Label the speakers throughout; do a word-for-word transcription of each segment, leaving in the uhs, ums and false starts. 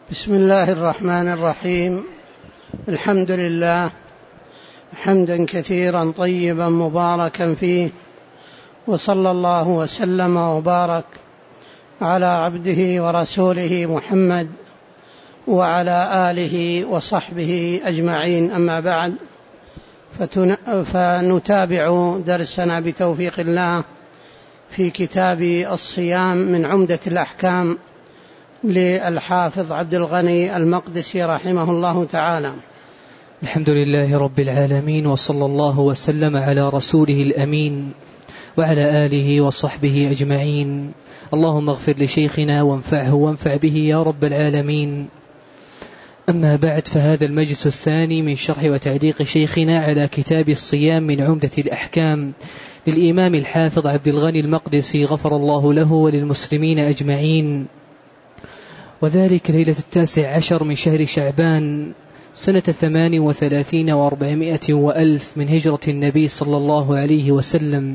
Speaker 1: بسم الله الرحمن الرحيم. الحمد لله حمدا كثيرا طيبا مباركا فيه، وصلى الله وسلم وبارك على عبده ورسوله محمد وعلى آله وصحبه أجمعين. أما بعد، فنتابع درسنا بتوفيق الله في كتاب الصيام من عمدة الأحكام للحافظ عبد الغني المقدسي رحمه الله تعالى.
Speaker 2: الحمد لله رب العالمين، وصلى الله وسلم على رسوله الأمين وعلى آله وصحبه أجمعين. اللهم اغفر لشيخنا وانفعه وانفع به يا رب العالمين. أما بعد، فهذا المجلس الثاني من شرح وتعليق شيخنا على كتاب الصيام من عمدة الأحكام للإمام الحافظ عبد الغني المقدسي غفر الله له وللمسلمين أجمعين، وذلك ليلة التاسع عشر من شهر شعبان سنة ثمان وثلاثين وأربعمائة وألف من هجرة النبي صلى الله عليه وسلم.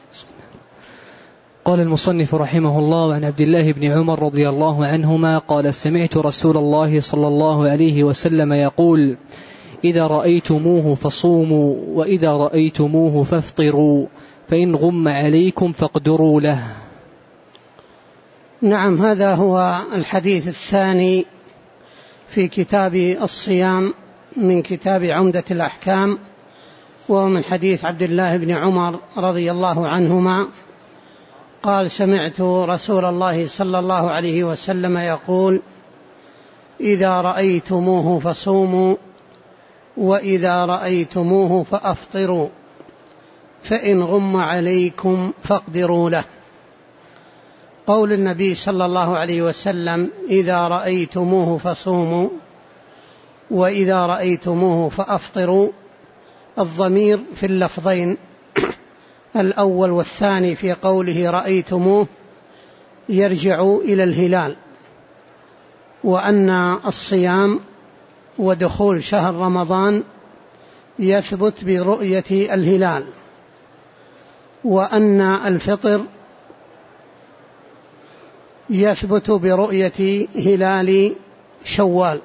Speaker 2: قال المصنف رحمه الله: عن عبد الله بن عمر رضي الله عنهما قال: سمعت رسول الله صلى الله عليه وسلم يقول: إذا رأيتموه فصوموا، وإذا رأيتموه فافطروا، فإن غم عليكم فاقدروا له.
Speaker 1: نعم، هذا هو الحديث الثاني في كتاب الصيام من كتاب عمدة الأحكام، وهو من حديث عبد الله بن عمر رضي الله عنهما قال: سمعت رسول الله صلى الله عليه وسلم يقول: إذا رأيتموه فصوموا، وإذا رأيتموه فأفطروا، فإن غم عليكم فاقدروا له. قول النبي صلى الله عليه وسلم: إذا رأيتموه فصوموا، وإذا رأيتموه فأفطروا، الضمير في اللفظين الأول والثاني في قوله رأيتموه يرجع إلى الهلال، وأن الصيام ودخول شهر رمضان يثبت برؤية الهلال، وأن الفطر يثبت برؤية هلال شوال.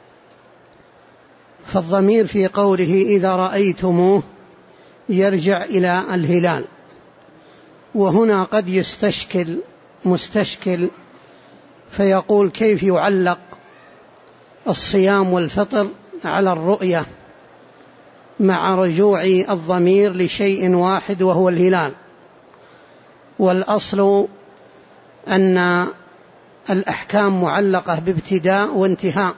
Speaker 1: فالضمير في قوله إذا رأيتموه يرجع إلى الهلال. وهنا قد يستشكل مستشكل فيقول: كيف يعلق الصيام والفطر على الرؤية مع رجوع الضمير لشيء واحد وهو الهلال؟ والأصل أن الأحكام معلقة بابتداء وانتهاء،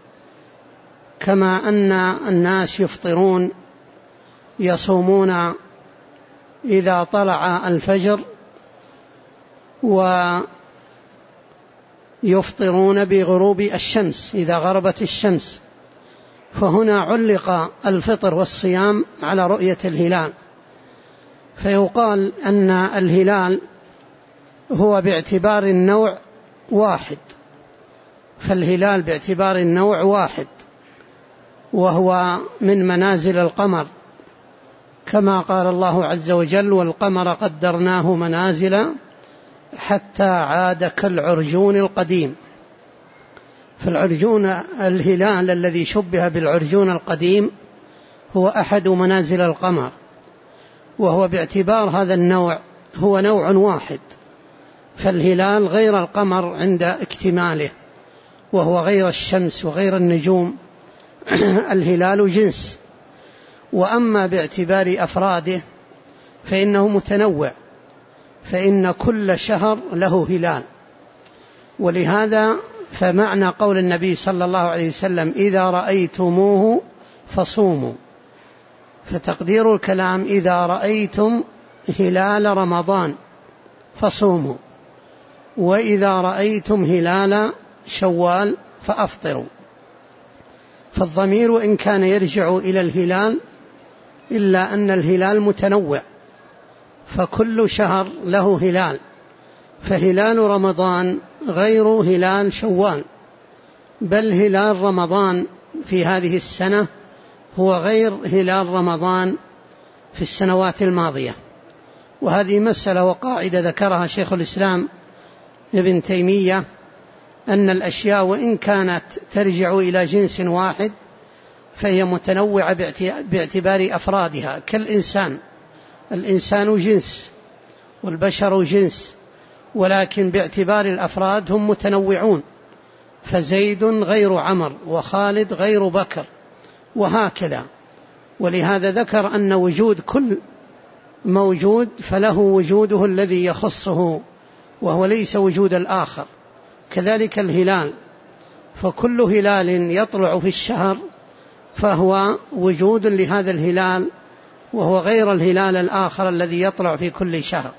Speaker 1: كما أن الناس يفطرون يصومون إذا طلع الفجر، ويفطرون بغروب الشمس إذا غربت الشمس. فهنا علق الفطر والصيام على رؤية الهلال، فيقال أن الهلال هو باعتبار النوع واحد، فالهلال باعتبار النوع واحد، وهو من منازل القمر، كما قال الله عز وجل: والقمر قدرناه منازل حتى عاد كالعرجون القديم. فالعرجون الهلال الذي شبه بالعرجون القديم هو أحد منازل القمر، وهو باعتبار هذا النوع هو نوع واحد، فالهلال غير القمر عند اكتماله، وهو غير الشمس وغير النجوم. الهلال جنس. وأما باعتبار أفراده فإنه متنوع، فإن كل شهر له هلال. ولهذا فمعنى قول النبي صلى الله عليه وسلم: إذا رأيتموه فصوموا، فتقدير الكلام: إذا رأيتم هلال رمضان فصوموا، وإذا رأيتم هلال شوال فأفطروا. فالضمير إن كان يرجع إلى الهلال، إلا أن الهلال متنوع، فكل شهر له هلال، فهلال رمضان غير هلال شوال، بل هلال رمضان في هذه السنة هو غير هلال رمضان في السنوات الماضية. وهذه مسألة وقاعدة ذكرها شيخ الإسلام ابن تيمية أن الأشياء وإن كانت ترجع إلى جنس واحد فهي متنوعة باعتبار أفرادها، كالإنسان، الإنسان جنس والبشر جنس، ولكن باعتبار الأفراد هم متنوعون، فزيد غير عمر وخالد غير بكر وهكذا. ولهذا ذكر أن وجود كل موجود فله وجوده الذي يخصه وهو ليس وجود الآخر. كذلك الهلال، فكل هلال يطلع في الشهر فهو وجود لهذا الهلال وهو غير الهلال الآخر الذي يطلع في كل شهر.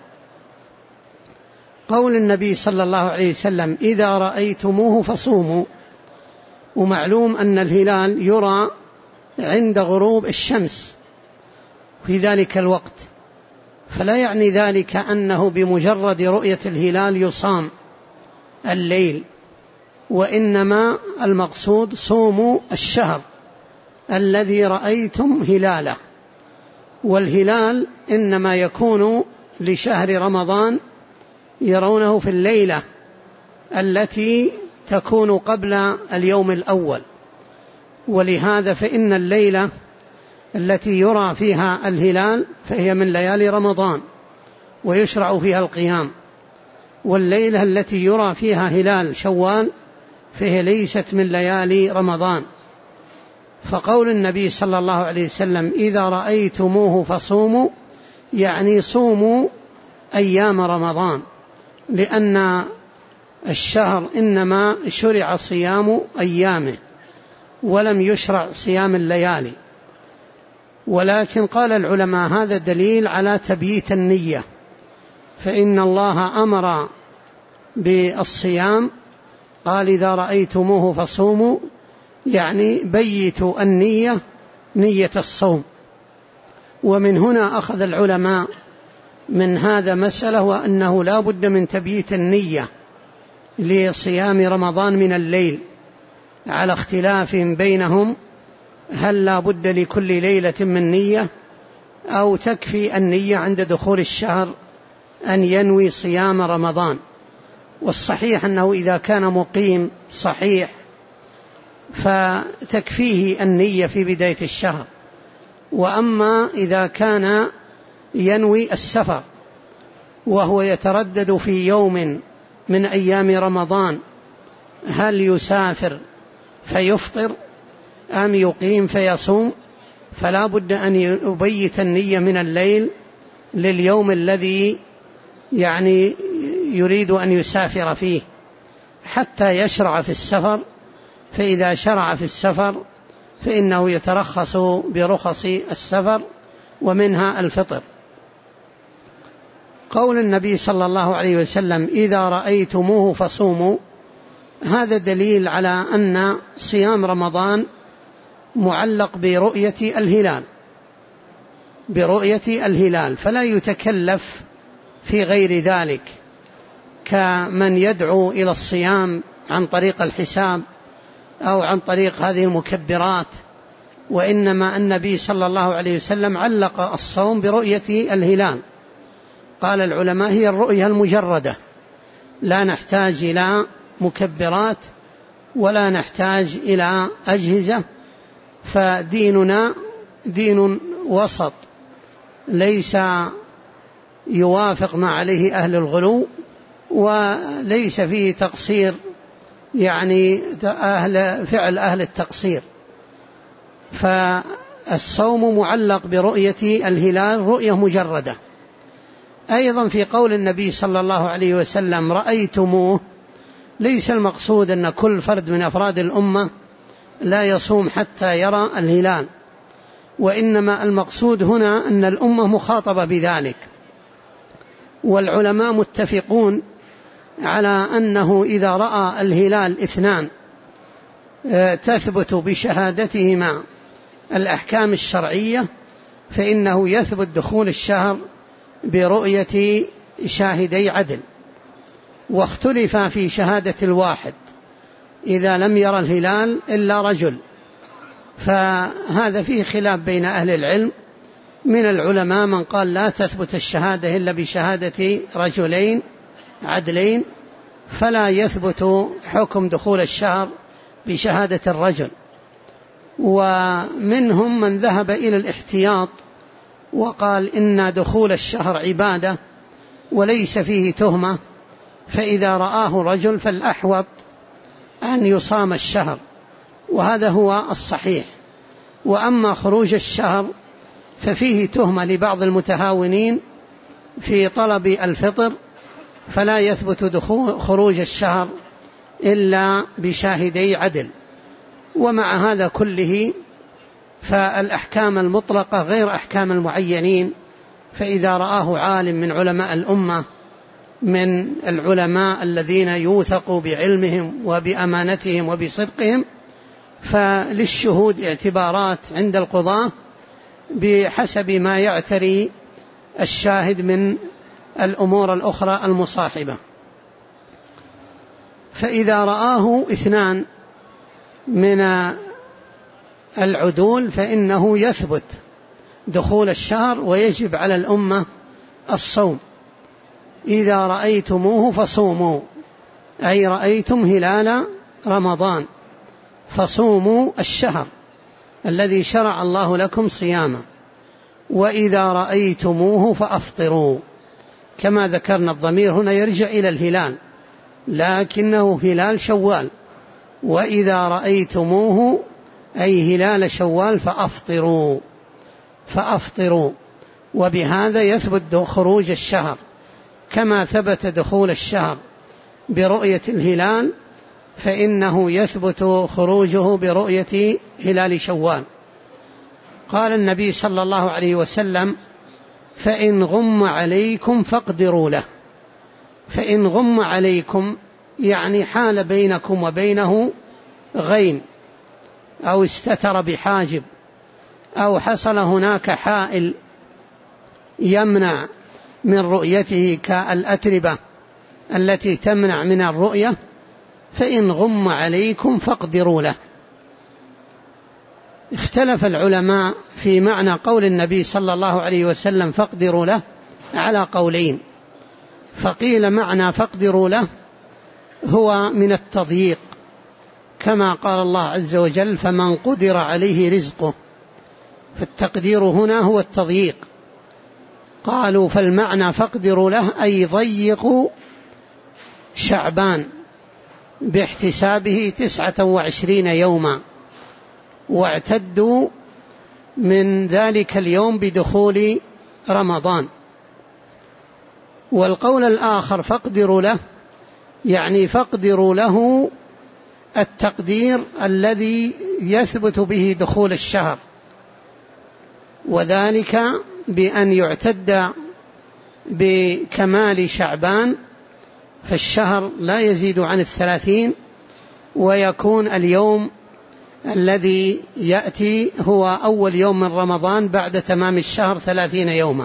Speaker 1: قول النبي صلى الله عليه وسلم إذا رأيتموه فصوموا، ومعلوم أن الهلال يرى عند غروب الشمس في ذلك الوقت، فلا يعني ذلك أنه بمجرد رؤية الهلال يصام الليل، وإنما المقصود صوموا الشهر الذي رأيتم هلاله. والهلال إنما يكون لشهر رمضان يرونه في الليلة التي تكون قبل اليوم الأول، ولهذا فإن الليلة التي يرى فيها الهلال فهي من ليالي رمضان ويشرع فيها القيام، والليلة التي يرى فيها هلال شوال فهي ليست من ليالي رمضان. فقول النبي صلى الله عليه وسلم إذا رأيتموه فصوموا يعني صوموا أيام رمضان، لأن الشهر إنما شرع صيام أيامه ولم يشرع صيام الليالي. ولكن قال العلماء هذا دليل على تبييت النية، فإن الله أمر بالصيام، قال إذا رأيتموه فصوموا يعني بيتوا النية نية الصوم. ومن هنا أخذ العلماء من هذا مسألة، وأنه لا بد من تبييت النية لصيام رمضان من الليل، على اختلاف بينهم هل لا بد لكل ليلة من نية أو تكفي النية عند دخول الشهر أن ينوي صيام رمضان. والصحيح أنه إذا كان مقيم صحيح فتكفيه النية في بداية الشهر. وأما إذا كان ينوي السفر وهو يتردد في يوم من أيام رمضان هل يسافر فيفطر أم يقيم فيصوم، فلا بد أن يبيت النية من الليل لليوم الذي يعني يريد أن يسافر فيه حتى يشرع في السفر. فإذا شرع في السفر فإنه يترخص برخص السفر ومنها الفطر. قول النبي صلى الله عليه وسلم إذا رأيتموه فصوموا، هذا دليل على أن صيام رمضان معلق برؤية الهلال برؤية الهلال فلا يتكلف في غير ذلك كمن يدعو إلى الصيام عن طريق الحساب أو عن طريق هذه المكبرات. وإنما النبي صلى الله عليه وسلم علق الصوم برؤية الهلال. قال العلماء هي الرؤية المجردة، لا نحتاج إلى مكبرات ولا نحتاج إلى أجهزة، فديننا دين وسط ليس يوافق ما عليه أهل الغلو وليس فيه تقصير، يعني أهل فعل أهل التقصير. فالصوم معلق برؤية الهلال رؤية مجردة. أيضا في قول النبي صلى الله عليه وسلم رأيتموه، ليس المقصود أن كل فرد من أفراد الأمة لا يصوم حتى يرى الهلال، وإنما المقصود هنا أن الأمة مخاطبة بذلك. والعلماء متفقون على أنه إذا رأى الهلال اثنان تثبت بشهادتهما الأحكام الشرعية فإنه يثبت دخول الشهر برؤية شاهدي عدل. واختلف في شهادة الواحد إذا لم يرى الهلال إلا رجل، فهذا فيه خلاف بين أهل العلم. من العلماء من قال لا تثبت الشهادة إلا بشهادة رجلين عدلين، فلا يثبت حكم دخول الشهر بشهادة الرجل. ومنهم من ذهب إلى الاحتياط وقال إن دخول الشهر عبادة وليس فيه تهمة، فإذا رآه رجل فالأحوط أن يصام الشهر، وهذا هو الصحيح. وأما خروج الشهر ففيه تهمة لبعض المتهاونين في طلب الفطر، فلا يثبت دخول خروج الشهر إلا بشاهدي عدل. ومع هذا كله فالأحكام المطلقة غير أحكام المعينين، فإذا رآه عالم من علماء الأمة، من العلماء الذين يوثق بعلمهم وبأمانتهم وبصدقهم، فللشهود اعتبارات عند القضاة بحسب ما يعتري الشاهد من الأمور الأخرى المصاحبة. فإذا رآه اثنان من العدول فإنه يثبت دخول الشهر ويجب على الأمة الصوم. إذا رأيتموه فصوموا، أي رأيتم هلال رمضان فصوموا الشهر الذي شرع الله لكم صيامه، وإذا رأيتموه فأفطروا. كما ذكرنا الضمير هنا يرجع إلى الهلال، لكنه هلال شوال. وإذا رأيتموه أي هلال شوال فأفطروا فأفطروا وبهذا يثبت خروج الشهر، كما ثبت دخول الشهر برؤية الهلال فإنه يثبت خروجه برؤية هلال شوال. قال النبي صلى الله عليه وسلم: فإن غم عليكم فاقدروا له. فإن غم عليكم يعني حال بينكم وبينه غيم، أو استتر بحاجب، أو حصل هناك حائل يمنع من رؤيته كالأتربة التي تمنع من الرؤية، فإن غم عليكم فاقدروا له. اختلف العلماء في معنى قول النبي صلى الله عليه وسلم فاقدروا له على قولين. فقيل معنى فاقدروا له هو من التضييق، كما قال الله عز وجل: فمن قدر عليه رزقه، فالتقدير هنا هو التضييق. قالوا فالمعنى فاقدروا له أي ضيقوا شعبان باحتسابه تسعة وعشرين يوما، واعتدوا من ذلك اليوم بدخول رمضان. والقول الآخر فاقدروا له يعني فاقدروا له التقدير الذي يثبت به دخول الشهر، وذلك بأن يعتد بكمال شعبان، فالشهر لا يزيد عن الثلاثين، ويكون اليوم الذي يأتي هو أول يوم من رمضان بعد تمام الشهر ثلاثين يوما.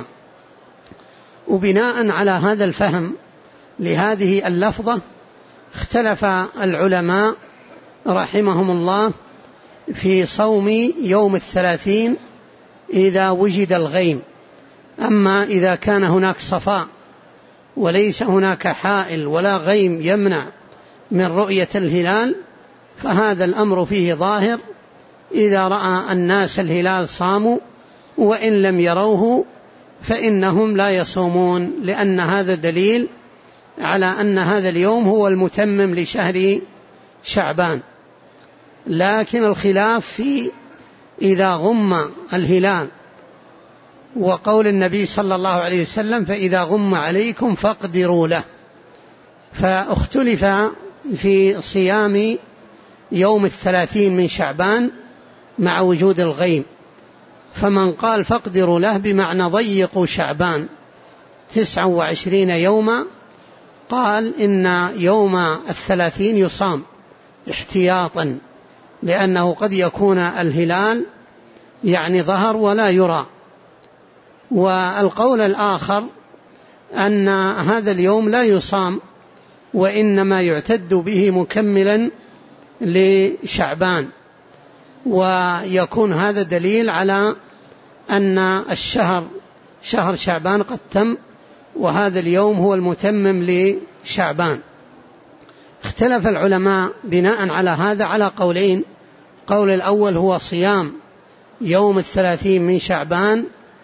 Speaker 1: وبناء على هذا الفهم لهذه اللفظة اختلف العلماء رحمهم الله في صوم يوم الثلاثين إذا وجد الغيم. أما إذا كان هناك صفاء وليس هناك حائل ولا غيم يمنع من رؤية الهلال فهذا الأمر فيه ظاهر، إذا رأى الناس الهلال صاموا، وإن لم يروه فإنهم لا يصومون، لأن هذا دليل على أن هذا اليوم هو المتمم لشهر شعبان. لكن الخلاف في إذا غم الهلال وقول النبي صلى الله عليه وسلم فإذا غم عليكم فاقدروا له، فاختلف في صيام يوم الثلاثين من شعبان مع وجود الغيم. فمن قال فاقدروا له بمعنى ضيقوا شعبان تسعة وعشرين يوما، قال إن يوم الثلاثين يصام احتياطا، لأنه قد يكون الهلال يعني ظهر ولا يرى. والقول الآخر أن هذا اليوم لا يصام، وإنما يعتد به مكملا لشعبان، ويكون هذا دليل على أن الشهر شهر شعبان قد تم، وهذا اليوم هو المتمم لشعبان. اختلف العلماء بناء على هذا على قولين. قول الأول هو صيام يوم الثلاثين من شعبان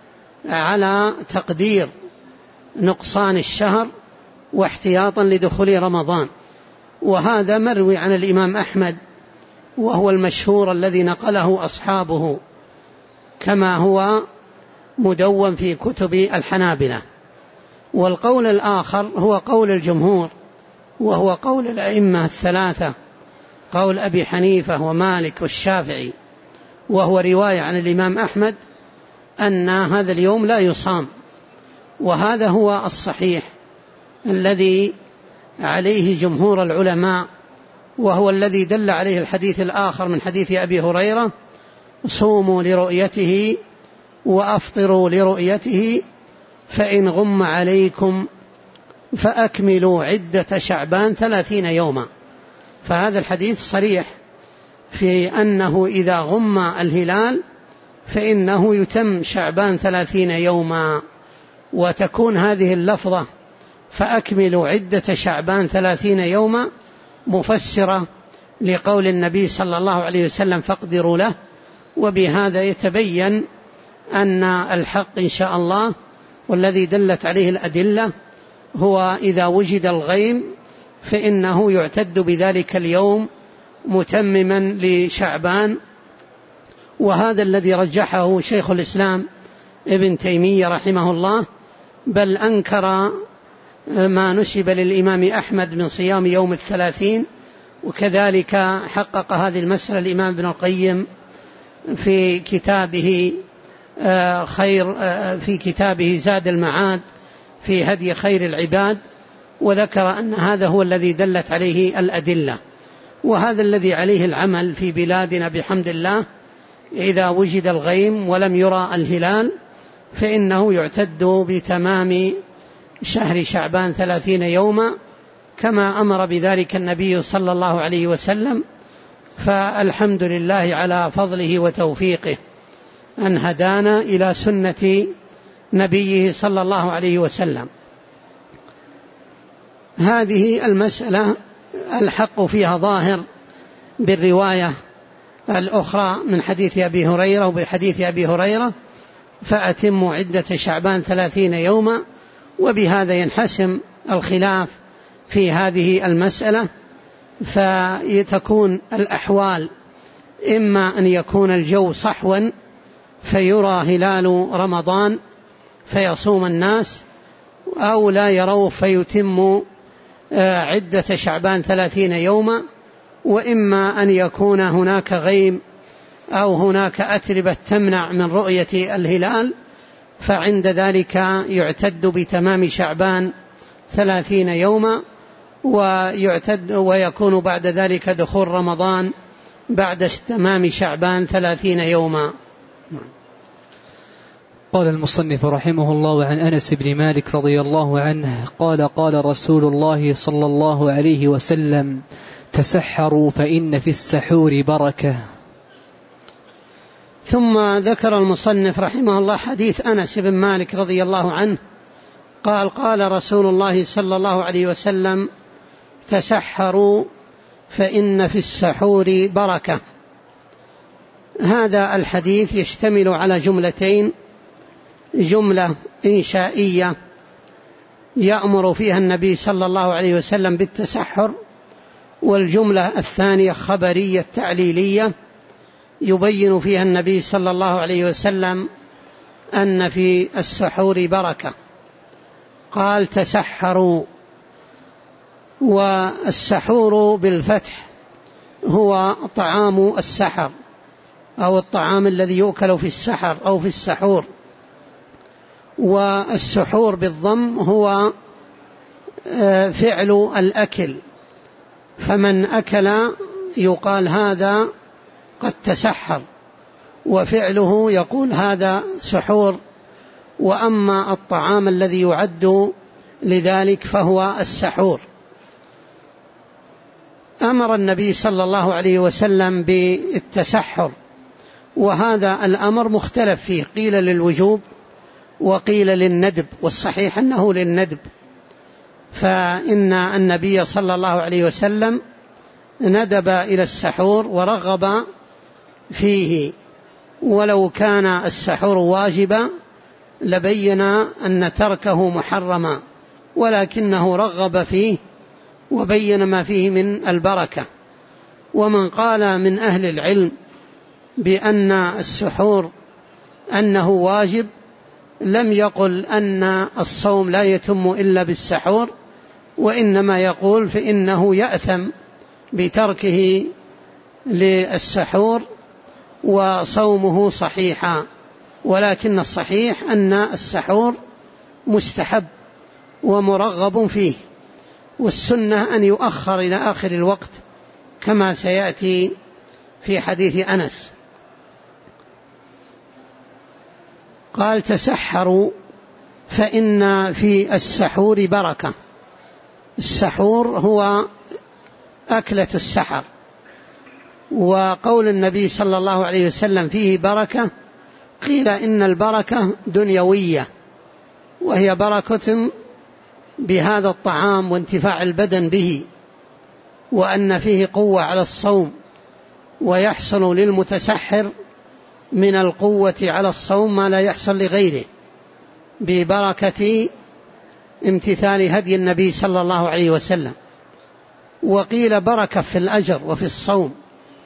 Speaker 1: على تقدير نقصان الشهر واحتياطا لدخول رمضان، وهذا مروي عن الإمام أحمد، وهو المشهور الذي نقله أصحابه كما هو مدون في كتب الحنابلة. والقول الآخر هو قول الجمهور، وهو قول الأئمة الثلاثة، قول أبي حنيفة ومالك والشافعي، وهو رواية عن الإمام أحمد أن هذا اليوم لا يصام، وهذا هو الصحيح الذي عليه جمهور العلماء، وهو الذي دل عليه الحديث الآخر من حديث أبي هريرة: صوموا لرؤيته وأفطروا لرؤيته فإن غم عليكم فأكملوا عدة شعبان ثلاثين يوما. فهذا الحديث صريح في أنه إذا غم الهلال فإنه يتم شعبان ثلاثين يوما. وتكون هذه اللفظة فأكملوا عدة شعبان ثلاثين يوما مفسرة لقول النبي صلى الله عليه وسلم: فاقدروا له. وبهذا يتبين أن الحق إن شاء الله والذي دلت عليه الأدلة هو إذا وجد الغيم فإنه يعتد بذلك اليوم متمما لشعبان. وهذا الذي رجحه شيخ الإسلام ابن تيمية رحمه الله، بل أنكر ما نسب للإمام أحمد من صيام يوم الثلاثين، وكذلك حقق هذه المسألة الإمام ابن القيم في كتابه خير في كتابه زاد المعاد في هدي خير العباد، وذكر أن هذا هو الذي دلت عليه الأدلة، وهذا الذي عليه العمل في بلادنا بحمد الله. إذا وجد الغيم ولم يرى الهلال فإنه يعتد بتمام شهر شعبان ثلاثين يوما كما أمر بذلك النبي صلى الله عليه وسلم. فالحمد لله على فضله وتوفيقه أن هدانا إلى سنة نبيه صلى الله عليه وسلم. هذه المسألة الحق فيها ظاهر بالرواية الأخرى من حديث أبي هريرة، وبحديث أبي هريرة: فأتموا عدة شعبان ثلاثين يوما. وبهذا ينحسم الخلاف في هذه المسألة، فتكون الأحوال إما أن يكون الجو صحوا فيرى هلال رمضان فيصوم الناس، أو لا يروه فيتم عدة شعبان ثلاثين يوما، وإما أن يكون هناك غيم أو هناك أتربة تمنع من رؤية الهلال، فعند ذلك يعتد بتمام شعبان ثلاثين يوما، ويعتد ويكون بعد ذلك دخول رمضان بعد تمام شعبان ثلاثين يوما.
Speaker 2: قال المصنف رحمه الله: وعن أنس بن مالك رضي الله عنه قال: قال رسول الله صلى الله عليه وسلم: تسحروا فإن في السحور بركة.
Speaker 1: ثم ذكر المصنف رحمه الله حديث أنس بن مالك رضي الله عنه قال: قال رسول الله صلى الله عليه وسلم: تسحروا فإن في السحور بركة. هذا الحديث يشتمل على جملتين: جملة إنشائية يأمر فيها النبي صلى الله عليه وسلم بالتسحر، والجملة الثانية خبرية تعليلية يبين فيها النبي صلى الله عليه وسلم أن في السحور بركة. قال: تسحروا. والسحور بالفتح هو طعام السحر أو الطعام الذي يؤكل في السحر أو في السحور، والسحور بالضم هو فعل الأكل، فمن أكل يقال هذا قد تسحر، وفعله يقول هذا سحور. وأما الطعام الذي يعد لذلك فهو السحور. أمر النبي صلى الله عليه وسلم بالتسحر، وهذا الأمر مختلف فيه، قيل للوجوب وقيل للندب، والصحيح أنه للندب. فإن النبي صلى الله عليه وسلم ندب إلى السحور ورغب فيه، ولو كان السحور واجبا لبين أن تركه محرما، ولكنه رغب فيه وبين ما فيه من البركة. ومن قال من أهل العلم بأن السحور أنه واجب لم يقل أن الصوم لا يتم إلا بالسحور، وإنما يقول فإنه يأثم بتركه للسحور وصومه صحيحا، ولكن الصحيح أن السحور مستحب ومرغب فيه، والسنة أن يؤخر إلى آخر الوقت كما سيأتي في حديث أنس. قال تسحروا فإن في السحور بركة. السحور هو أكلة السحر، وقول النبي صلى الله عليه وسلم فيه بركة، قيل إن البركة دنيوية، وهي بركة بهذا الطعام وانتفاع البدن به، وأن فيه قوة على الصوم، ويحصل للمتسحر من القوة على الصوم ما لا يحصل لغيره ببركة امتثال هدي النبي صلى الله عليه وسلم. وقيل بركة في الأجر وفي الصوم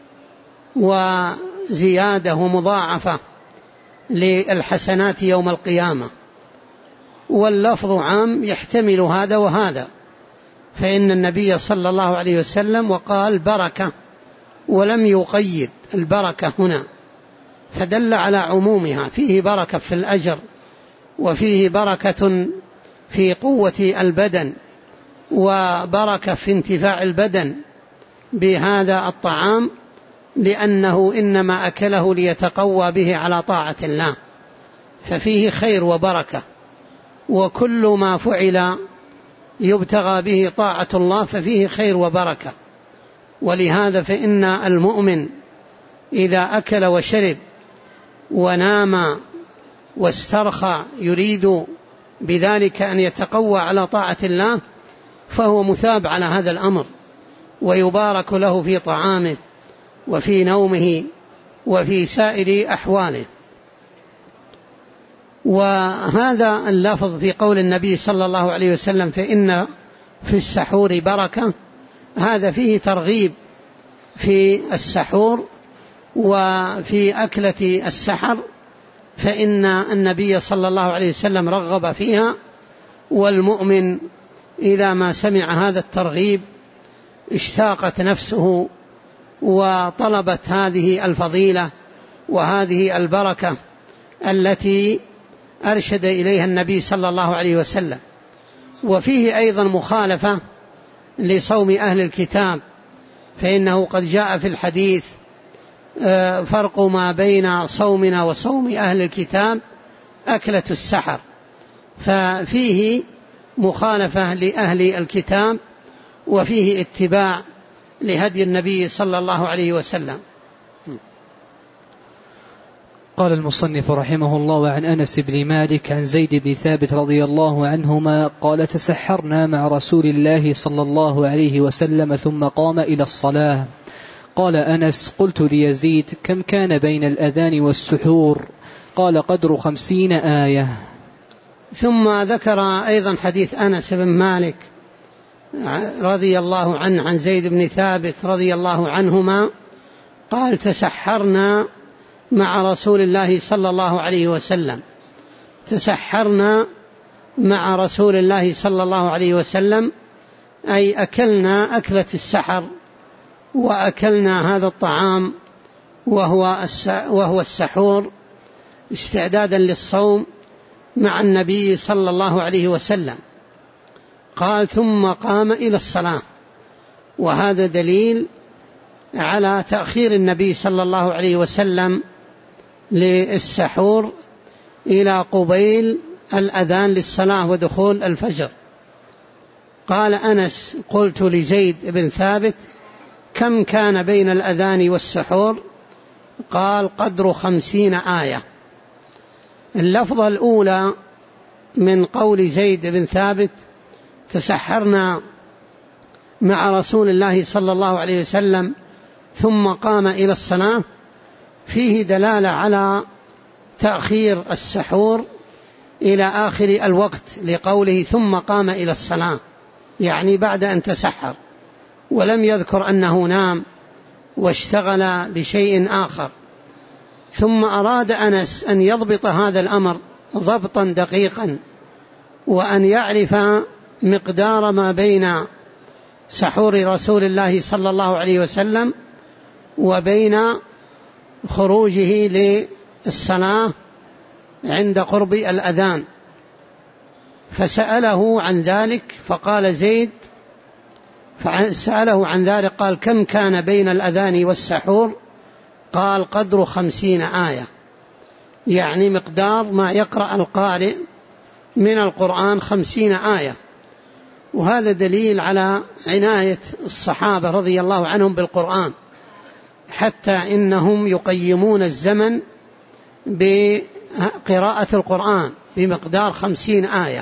Speaker 1: وزيادة ومضاعفة للحسنات يوم القيامة، واللفظ عام يحتمل هذا وهذا، فإن النبي صلى الله عليه وسلم وقال بركة ولم يقيد البركة هنا، فدل على عمومها، فيه بركة في الأجر، وفيه بركة في قوة البدن، وبركة في انتفاع البدن بهذا الطعام، لأنه إنما أكله ليتقوى به على طاعة الله، ففيه خير وبركة، وكل ما فعل يبتغى به طاعة الله ففيه خير وبركة. ولهذا فإن المؤمن إذا أكل وشرب ونام واسترخى يريد بذلك أن يتقوى على طاعة الله، فهو مثاب على هذا الأمر، ويبارك له في طعامه وفي نومه وفي سائر أحواله. وهذا اللفظ في قول النبي صلى الله عليه وسلم فإن في السحور بركة، هذا فيه ترغيب في السحور وفي أكلة السحر، فإن النبي صلى الله عليه وسلم رغب فيها، والمؤمن إذا ما سمع هذا الترغيب اشتاقت نفسه وطلبت هذه الفضيلة وهذه البركة التي أرشد إليها النبي صلى الله عليه وسلم. وفيه أيضا مخالفة لصوم أهل الكتاب، فإنه قد جاء في الحديث فرق ما بين صومنا وصوم أهل الكتاب أكلة السحر، ففيه مخالفة لأهل الكتاب وفيه اتباع لهدي النبي صلى الله عليه وسلم.
Speaker 2: قال المصنف رحمه الله عن أنس بن مالك عن زيد بن ثابت رضي الله عنهما قال تسحرنا مع رسول الله صلى الله عليه وسلم ثم قام إلى الصلاة. قال أنس قلت ليزيد كم كان بين الأذان والسحور؟ قال قدر خمسين آية.
Speaker 1: ثم ذكر أيضا حديث أنس بن مالك رضي الله عنه عن زيد بن ثابت رضي الله عنهما قال تسحرنا مع رسول الله صلى الله عليه وسلم. تسحرنا مع رسول الله صلى الله عليه وسلم أي أكلنا أكلة السحر، وأكلنا هذا الطعام وهو وهو السحور استعدادا للصوم مع النبي صلى الله عليه وسلم. قال ثم قام إلى الصلاة، وهذا دليل على تأخير النبي صلى الله عليه وسلم للسحور إلى قبيل الأذان للصلاة ودخول الفجر. قال أنس قلت لزيد بن ثابت كم كان بين الأذان والسحور؟ قال قدر خمسين آية. اللفظة الأولى من قول زيد بن ثابت تسحرنا مع رسول الله صلى الله عليه وسلم ثم قام إلى الصلاة، فيه دلالة على تأخير السحور إلى آخر الوقت، لقوله ثم قام إلى الصلاة، يعني بعد أن تسحر، ولم يذكر أنه نام واشتغل بشيء آخر. ثم أراد أنس أن يضبط هذا الأمر ضبطا دقيقا، وأن يعرف مقدار ما بين سحور رسول الله صلى الله عليه وسلم وبين خروجه للصلاة عند قرب الأذان، فسأله عن ذلك، فقال زيد فسأله عن ذلك قال كم كان بين الأذان والسحور؟ قال قدر خمسين آية، يعني مقدار ما يقرأ القارئ من القرآن خمسين آية. وهذا دليل على عناية الصحابة رضي الله عنهم بالقرآن، حتى إنهم يقيمون الزمن بقراءة القرآن بمقدار خمسين آية،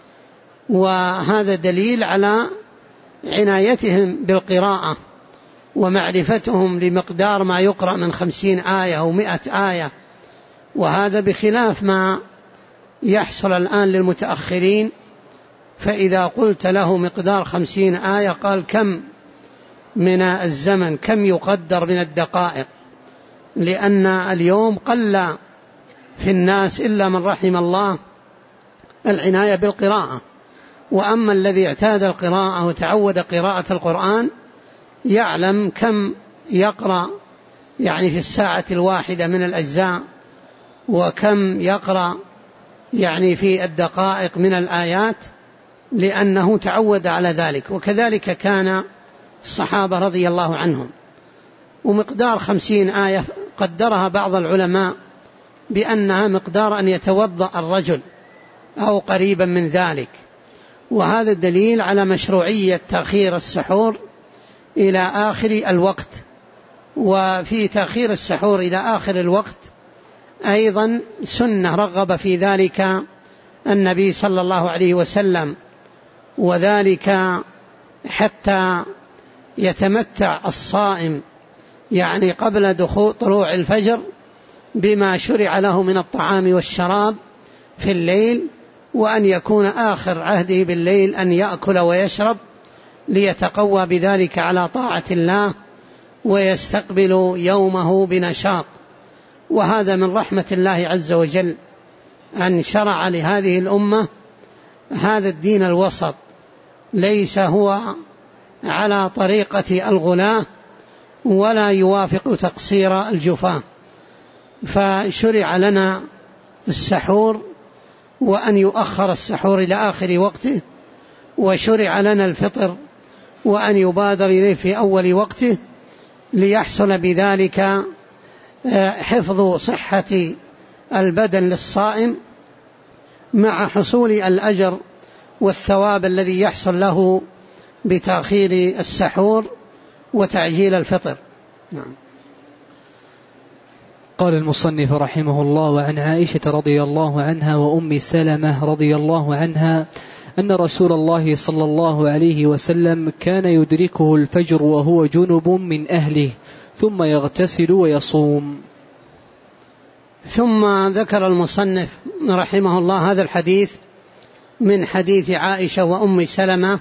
Speaker 1: وهذا دليل على عنايتهم بالقراءة ومعرفتهم لمقدار ما يقرأ من خمسين آية أو مئة آية. وهذا بخلاف ما يحصل الآن للمتأخرين، فإذا قلت له مقدار خمسين آية قال كم من الزمن، كم يقدر من الدقائق، لأن اليوم قل في الناس إلا من رحم الله العناية بالقراءة. وأما الذي اعتاد القراءة وتعود قراءة القرآن يعلم كم يقرأ يعني في الساعة الواحدة من الأجزاء، وكم يقرأ يعني في الدقائق من الآيات، لأنه تعود على ذلك. وكذلك كان الصحابة رضي الله عنهم. ومقدار خمسين آية قدرها بعض العلماء بأنها مقدار أن يتوضأ الرجل أو قريبا من ذلك، وهذا الدليل على مشروعية تأخير السحور إلى آخر الوقت. وفي تأخير السحور إلى آخر الوقت أيضا سنة رغب في ذلك النبي صلى الله عليه وسلم، وذلك حتى يتمتع الصائم يعني قبل دخول طلوع الفجر بما شرع له من الطعام والشراب في الليل، وأن يكون آخر عهده بالليل أن يأكل ويشرب ليتقوى بذلك على طاعة الله ويستقبل يومه بنشاط. وهذا من رحمة الله عز وجل أن شرع لهذه الأمة هذا الدين الوسط، ليس هو على طريقة الغلاة ولا يوافق تقصير الجفاة. فشرع لنا السحور وأن يؤخر السحور إلى آخر وقته، وشرع لنا الفطر وأن يبادر إليه في أول وقته، ليحصل بذلك حفظ صحة البدن للصائم مع حصول الأجر والثواب الذي يحصل له بتأخير السحور وتعجيل الفطر. نعم.
Speaker 2: قال المصنف رحمه الله: وعن عائشة رضي الله عنها وأم سلمة رضي الله عنها أن رسول الله صلى الله عليه وسلم كان يدركه الفجر وهو جنب من أهله ثم يغتسل ويصوم.
Speaker 1: ثم ذكر المصنف رحمه الله هذا الحديث من حديث عائشة وأم سلمة،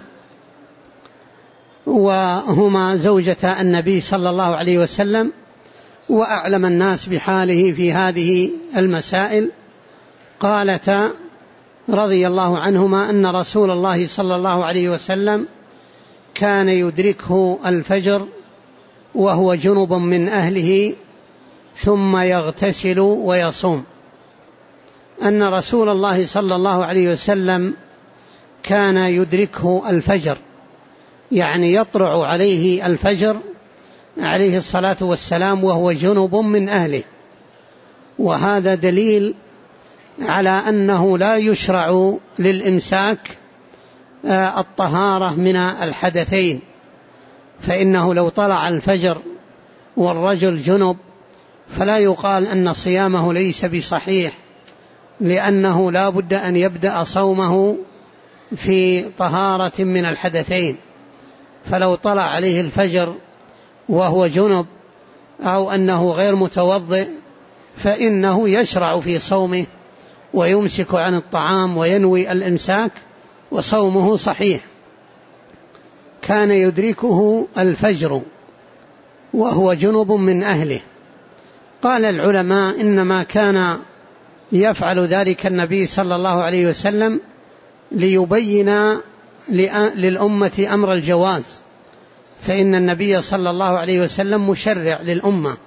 Speaker 1: وهما زوجة النبي صلى الله عليه وسلم وأعلم الناس بحاله في هذه المسائل. قالتا رضي الله عنهما أن رسول الله صلى الله عليه وسلم كان يدركه الفجر وهو جنب من أهله ثم يغتسل ويصوم. أن رسول الله صلى الله عليه وسلم كان يدركه الفجر، يعني يطلع عليه الفجر عليه الصلاة والسلام وهو جنب من أهله. وهذا دليل على أنه لا يشرع للإمساك الطهارة من الحدثين، فإنه لو طلع الفجر والرجل جنب فلا يقال أن صيامه ليس بصحيح، لأنه لا بد أن يبدأ صومه في طهارة من الحدثين، فلو طلع عليه الفجر وهو جنب أو أنه غير متوضئ فإنه يشرع في صومه ويمسك عن الطعام وينوي الإمساك وصومه صحيح. كان يدركه الفجر وهو جنب من أهله. قال العلماء إنما كان يفعل ذلك النبي صلى الله عليه وسلم ليبين للأمة أمر الجواز، فإن النبي صلى الله عليه وسلم مشرع للأمة،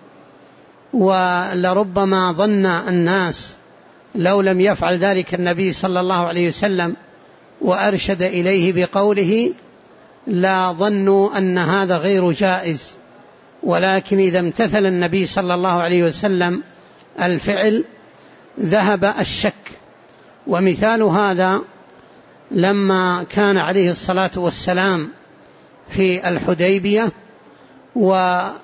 Speaker 1: ولربما ظن الناس لو لم يفعل ذلك النبي صلى الله عليه وسلم وأرشد إليه بقوله لا ظنوا أن هذا غير جائز، ولكن إذا امتثل النبي صلى الله عليه وسلم الفعل ذهب الشك. ومثال هذا لما كان عليه الصلاة والسلام في الحديبية وحصل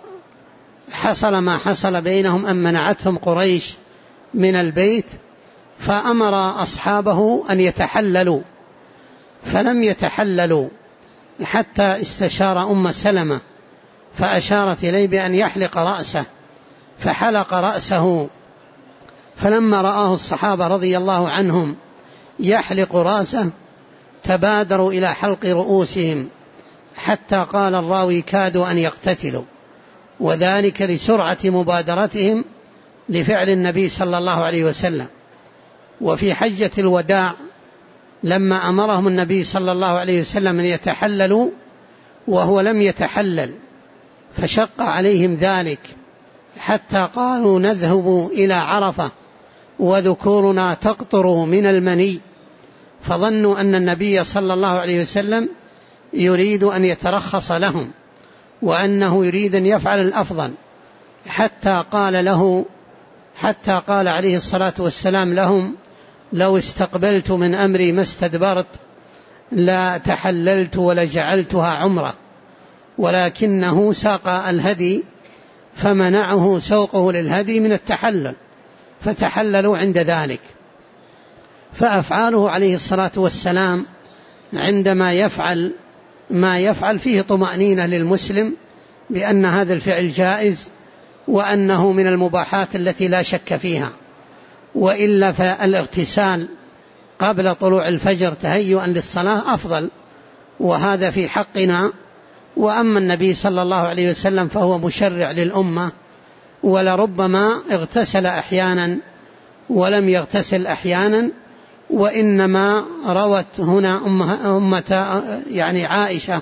Speaker 1: ما حصل بينهم أن منعتهم قريش من البيت، فأمر أصحابه أن يتحللوا فلم يتحللوا حتى استشار أم سلمة فأشارت إليه بأن يحلق رأسه، فحلق رأسه. فلما رآه الصحابة رضي الله عنهم يحلق رأسه تبادروا إلى حلق رؤوسهم حتى قال الراوي كادوا أن يقتتلوا، وذلك لسرعة مبادرتهم لفعل النبي صلى الله عليه وسلم. وفي حجة الوداع لما أمرهم النبي صلى الله عليه وسلم أن يتحللوا وهو لم يتحلل فشق عليهم ذلك حتى قالوا نذهب إلى عرفة وذكورنا تقطر من المني، فظنوا أن النبي صلى الله عليه وسلم يريد أن يترخص لهم وأنه يريد أن يفعل الأفضل، حتى قال له حتى قال عليه الصلاة والسلام لهم لو استقبلت من أمري ما استدبرت لا تحللت ولجعلتها عمرة، ولكنه ساق الهدي فمنعه سوقه للهدي من التحلل فتحللوا عند ذلك. فأفعاله عليه الصلاة والسلام عندما يفعل ما يفعل فيه طمأنينة للمسلم بأن هذا الفعل جائز وأنه من المباحات التي لا شك فيها، وإلا فالاغتسال قبل طلوع الفجر تهيئا للصلاة أفضل، وهذا في حقنا. وأما النبي صلى الله عليه وسلم فهو مشرع للأمة، ولربما اغتسل أحيانا ولم يغتسل أحيانا، وإنما روت هنا أمة يعني عائشة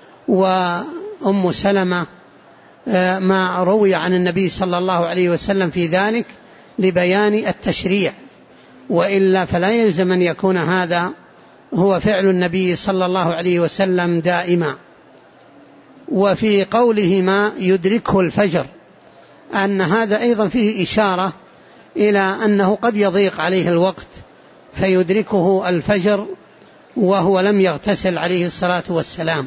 Speaker 1: وأم سلمة ما روي عن النبي صلى الله عليه وسلم في ذلك لبيان التشريع، وإلا فلا يلزم أن يكون هذا هو فعل النبي صلى الله عليه وسلم دائما. وفي قوله ما يدركه الفجر أن هذا أيضا فيه إشارة إلى أنه قد يضيق عليه الوقت فيدركه الفجر وهو لم يغتسل عليه الصلاة والسلام.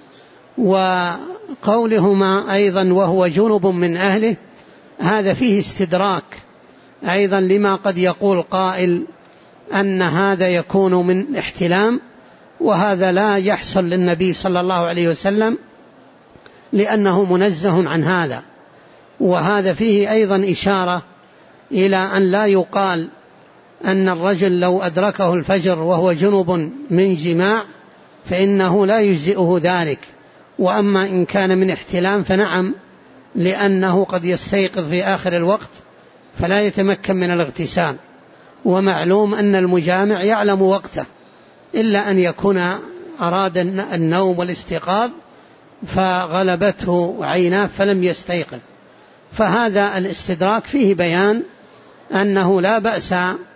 Speaker 1: وقولهما أيضا وهو جنب من أهله هذا فيه استدراك أيضا لما قد يقول قائل أن هذا يكون من احتلام، وهذا لا يحصل للنبي صلى الله عليه وسلم لأنه منزه عن هذا. وهذا فيه أيضا إشارة إلى أن لا يقال أن الرجل لو أدركه الفجر وهو جنب من جماع فإنه لا يجزئه ذلك، وأما إن كان من احتلام فنعم، لأنه قد يستيقظ في آخر الوقت فلا يتمكن من الاغتسال، ومعلوم أن المجامع يعلم وقته إلا أن يكون أراد النوم والاستيقاظ فغلبته عيناه فلم يستيقظ. فهذا الاستدراك فيه بيان أنه لا بأس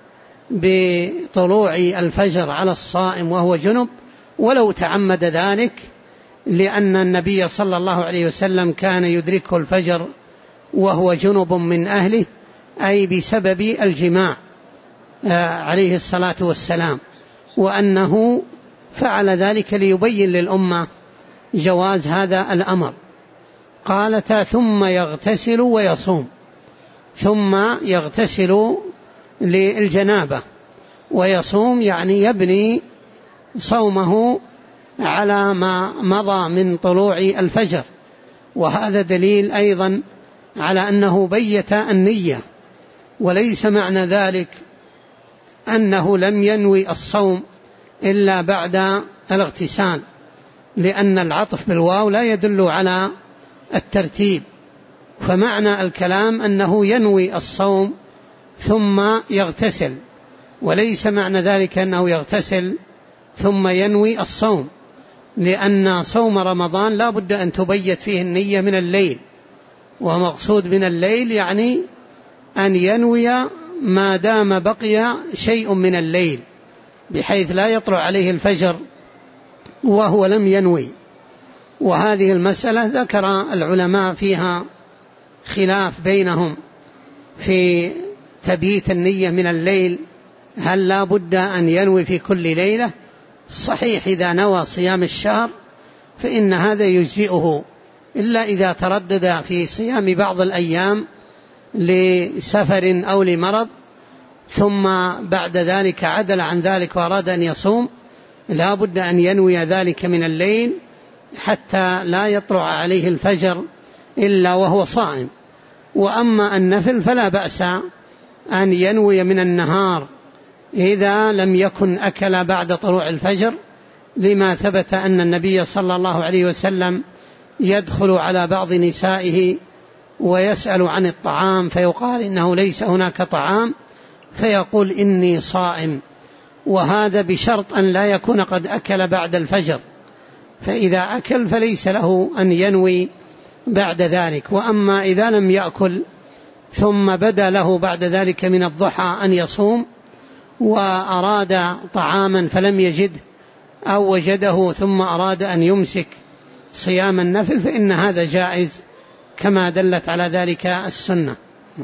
Speaker 1: بطلوع الفجر على الصائم وهو جنب ولو تعمد ذلك، لأن النبي صلى الله عليه وسلم كان يدركه الفجر وهو جنب من أهله، أي بسبب الجماع عليه الصلاة والسلام، وأنه فعل ذلك ليبين للأمة جواز هذا الأمر. قالتا ثم يغتسل ويصوم، ثم يغتسل للجنابة ويصوم يعني يبني صومه على ما مضى من طلوع الفجر. وهذا دليل أيضا على أنه بيت النية، وليس معنى ذلك أنه لم ينوي الصوم إلا بعد الاغتسال، لأن العطف بالواو لا يدل على الترتيب، فمعنى الكلام أنه ينوي الصوم ثم يغتسل، وليس معنى ذلك أنه يغتسل ثم ينوي الصوم، لأن صوم رمضان لا بد أن تبيت فيه النية من الليل، ومقصود من الليل يعني أن ينوي ما دام بقي شيء من الليل، بحيث لا يطلع عليه الفجر وهو لم ينوي. وهذه المسألة ذكر العلماء فيها خلاف بينهم في تبييت النية من الليل، هل لا بد أن ينوي في كل ليلة؟ صحيح إذا نوى صيام الشهر فإن هذا يجزئه، إلا إذا تردد في صيام بعض الأيام لسفر أو لمرض ثم بعد ذلك عدل عن ذلك وأراد أن يصوم، لا بد أن ينوي ذلك من الليل حتى لا يطلع عليه الفجر إلا وهو صائم. وأما النفل فلا بأس أن ينوي من النهار إذا لم يكن أكل بعد طلوع الفجر، لما ثبت أن النبي صلى الله عليه وسلم يدخل على بعض نسائه ويسأل عن الطعام فيقال إنه ليس هناك طعام، فيقول إني صائم، وهذا بشرط أن لا يكون قد أكل بعد الفجر، فإذا أكل فليس له أن ينوي بعد ذلك. وأما إذا لم يأكل ثم بدا له بعد ذلك من الضحى أن يصوم وأراد طعاما فلم يجده أو وجده ثم أراد أن يمسك صيام النفل فإن هذا جائز كما دلت على ذلك السنة.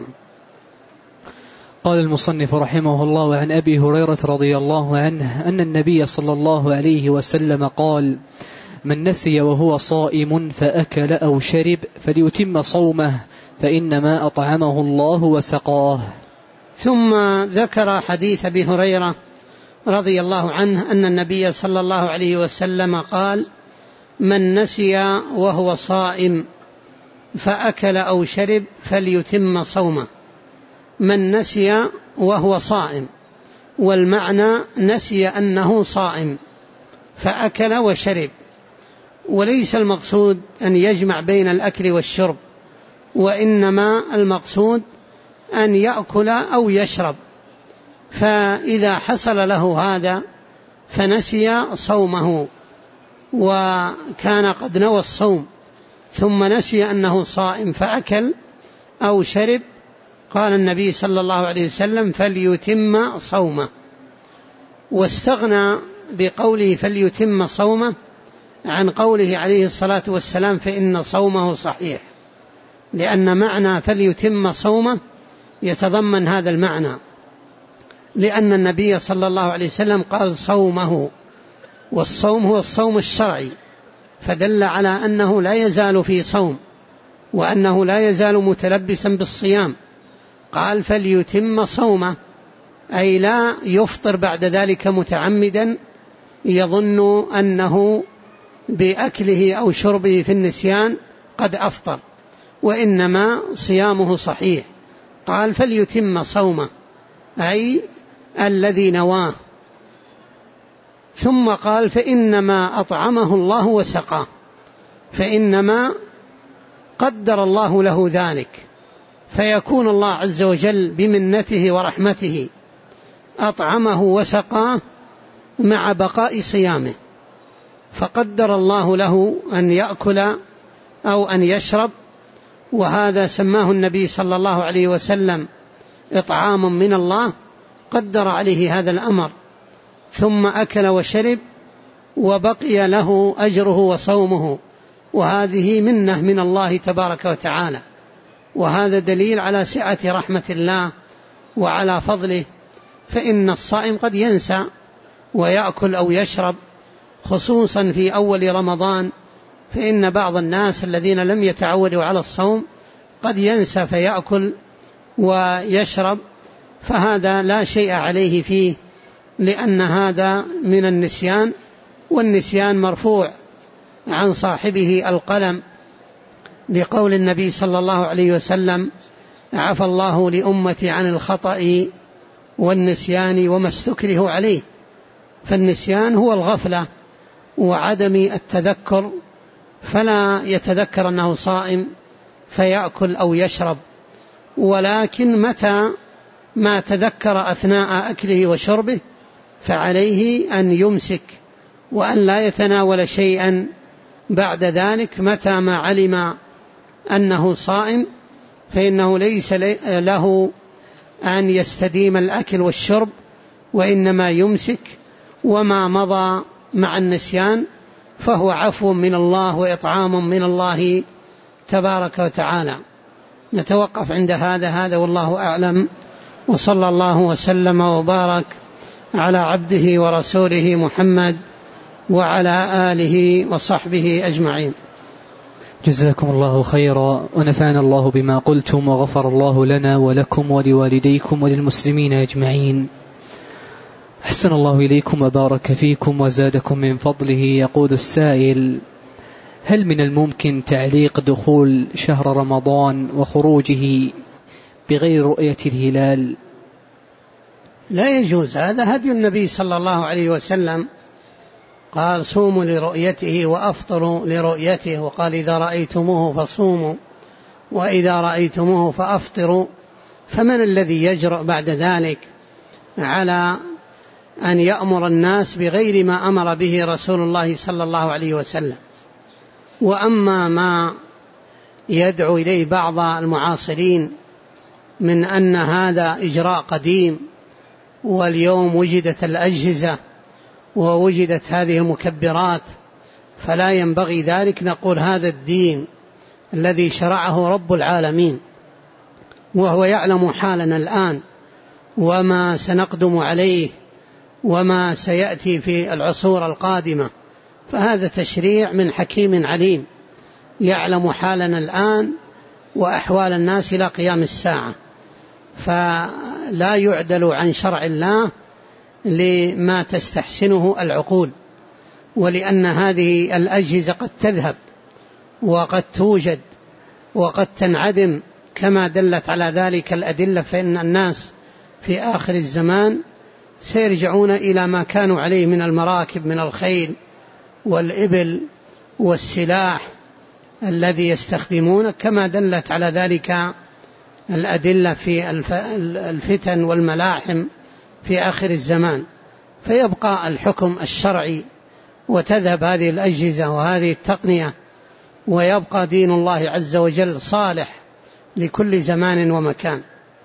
Speaker 2: قال المصنف رحمه الله: عن أبي هريرة رضي الله عنه أن النبي صلى الله عليه وسلم قال: من نسي وهو صائم فأكل أو شرب فليتم صومه فإنما أطعمه الله وسقاه.
Speaker 1: ثم ذكر حديث أبي هريرة رضي الله عنه أن النبي صلى الله عليه وسلم قال: من نسي وهو صائم فأكل أو شرب فليتم صومه. من نسي وهو صائم، والمعنى نسي أنه صائم فأكل وشرب، وليس المقصود أن يجمع بين الأكل والشرب، وإنما المقصود أن يأكل أو يشرب. فإذا حصل له هذا فنسي صومه وكان قد نوى الصوم ثم نسي أنه صائم فأكل أو شرب، قال النبي صلى الله عليه وسلم: فليتم صومه. واستغنى بقوله فليتم صومه عن قوله عليه الصلاة والسلام فإن صومه صحيح، لأن معنى فليتم صومه يتضمن هذا المعنى، لأن النبي صلى الله عليه وسلم قال صومه، والصوم هو الصوم الشرعي، فدل على أنه لا يزال في صوم وأنه لا يزال متلبسا بالصيام. قال فليتم صومه، أي لا يفطر بعد ذلك متعمدا يظن أنه بأكله أو شربه في النسيان قد أفطر، وإنما صيامه صحيح. قال فليتم صومه، أي الذي نواه. ثم قال فإنما أطعمه الله وسقاه، فإنما قدر الله له ذلك، فيكون الله عز وجل بمنته ورحمته أطعمه وسقاه مع بقاء صيامه، فقدر الله له أن يأكل أو أن يشرب، وهذا سماه النبي صلى الله عليه وسلم إطعام من الله، قدر عليه هذا الأمر ثم أكل وشرب وبقي له أجره وصومه، وهذه منة من الله تبارك وتعالى، وهذا دليل على سعة رحمة الله وعلى فضله. فإن الصائم قد ينسى ويأكل أو يشرب، خصوصا في أول رمضان، فإن بعض الناس الذين لم يتعودوا على الصوم قد ينسى فيأكل ويشرب، فهذا لا شيء عليه فيه، لأن هذا من النسيان، والنسيان مرفوع عن صاحبه القلم، لقول النبي صلى الله عليه وسلم: عفى الله لأمتي عن الخطأ والنسيان وما استكره عليه. فالنسيان هو الغفلة وعدم التذكر، فلا يتذكر أنه صائم فيأكل أو يشرب، ولكن متى ما تذكر أثناء أكله وشربه فعليه أن يمسك وأن لا يتناول شيئا بعد ذلك. متى ما علم أنه صائم فإنه ليس له أن يستديم الأكل والشرب، وإنما يمسك. وما مضى مع النسيان فهو عفو من الله وإطعام من الله تبارك وتعالى. نتوقف عند هذا هذا والله أعلم، وصلى الله وسلم وبارك على عبده ورسوله محمد وعلى آله وصحبه أجمعين.
Speaker 2: جزاكم الله خيرا، ونفعنا الله بما قلتم، وغفر الله لنا ولكم ولوالديكم وللمسلمين أجمعين. أحسن الله إليكم وبارك فيكم وزادكم من فضله. يقول السائل: هل من الممكن تعليق دخول شهر رمضان وخروجه بغير رؤية الهلال؟
Speaker 1: لا يجوز، هذا هدي النبي صلى الله عليه وسلم، قال: صوموا لرؤيته وأفطروا لرؤيته، وقال: إذا رأيتموه فصوموا وإذا رأيتموه فأفطروا. فمن الذي يجرؤ بعد ذلك على أن يأمر الناس بغير ما أمر به رسول الله صلى الله عليه وسلم؟ وأما ما يدعو إليه بعض المعاصرين من أن هذا إجراء قديم، واليوم وجدت الأجهزة ووجدت هذه المكبرات، فلا ينبغي ذلك. نقول: هذا الدين الذي شرعه رب العالمين، وهو يعلم حالنا الآن وما سنقدم عليه وما سيأتي في العصور القادمة، فهذا تشريع من حكيم عليم يعلم حالنا الآن وأحوال الناس إلى قيام الساعة، فلا يعدل عن شرع الله لما تستحسنه العقول. ولأن هذه الأجهزة قد تذهب وقد توجد وقد تنعدم كما دلت على ذلك الأدلة، فإن الناس في آخر الزمان سيرجعون إلى ما كانوا عليه من المراكب، من الخيل والإبل والسلاح الذي يستخدمونه، كما دلت على ذلك الأدلة في الفتن والملاحم في آخر الزمان. فيبقى الحكم الشرعي وتذهب هذه الأجهزة وهذه التقنية، ويبقى دين الله عز وجل صالح لكل زمان ومكان.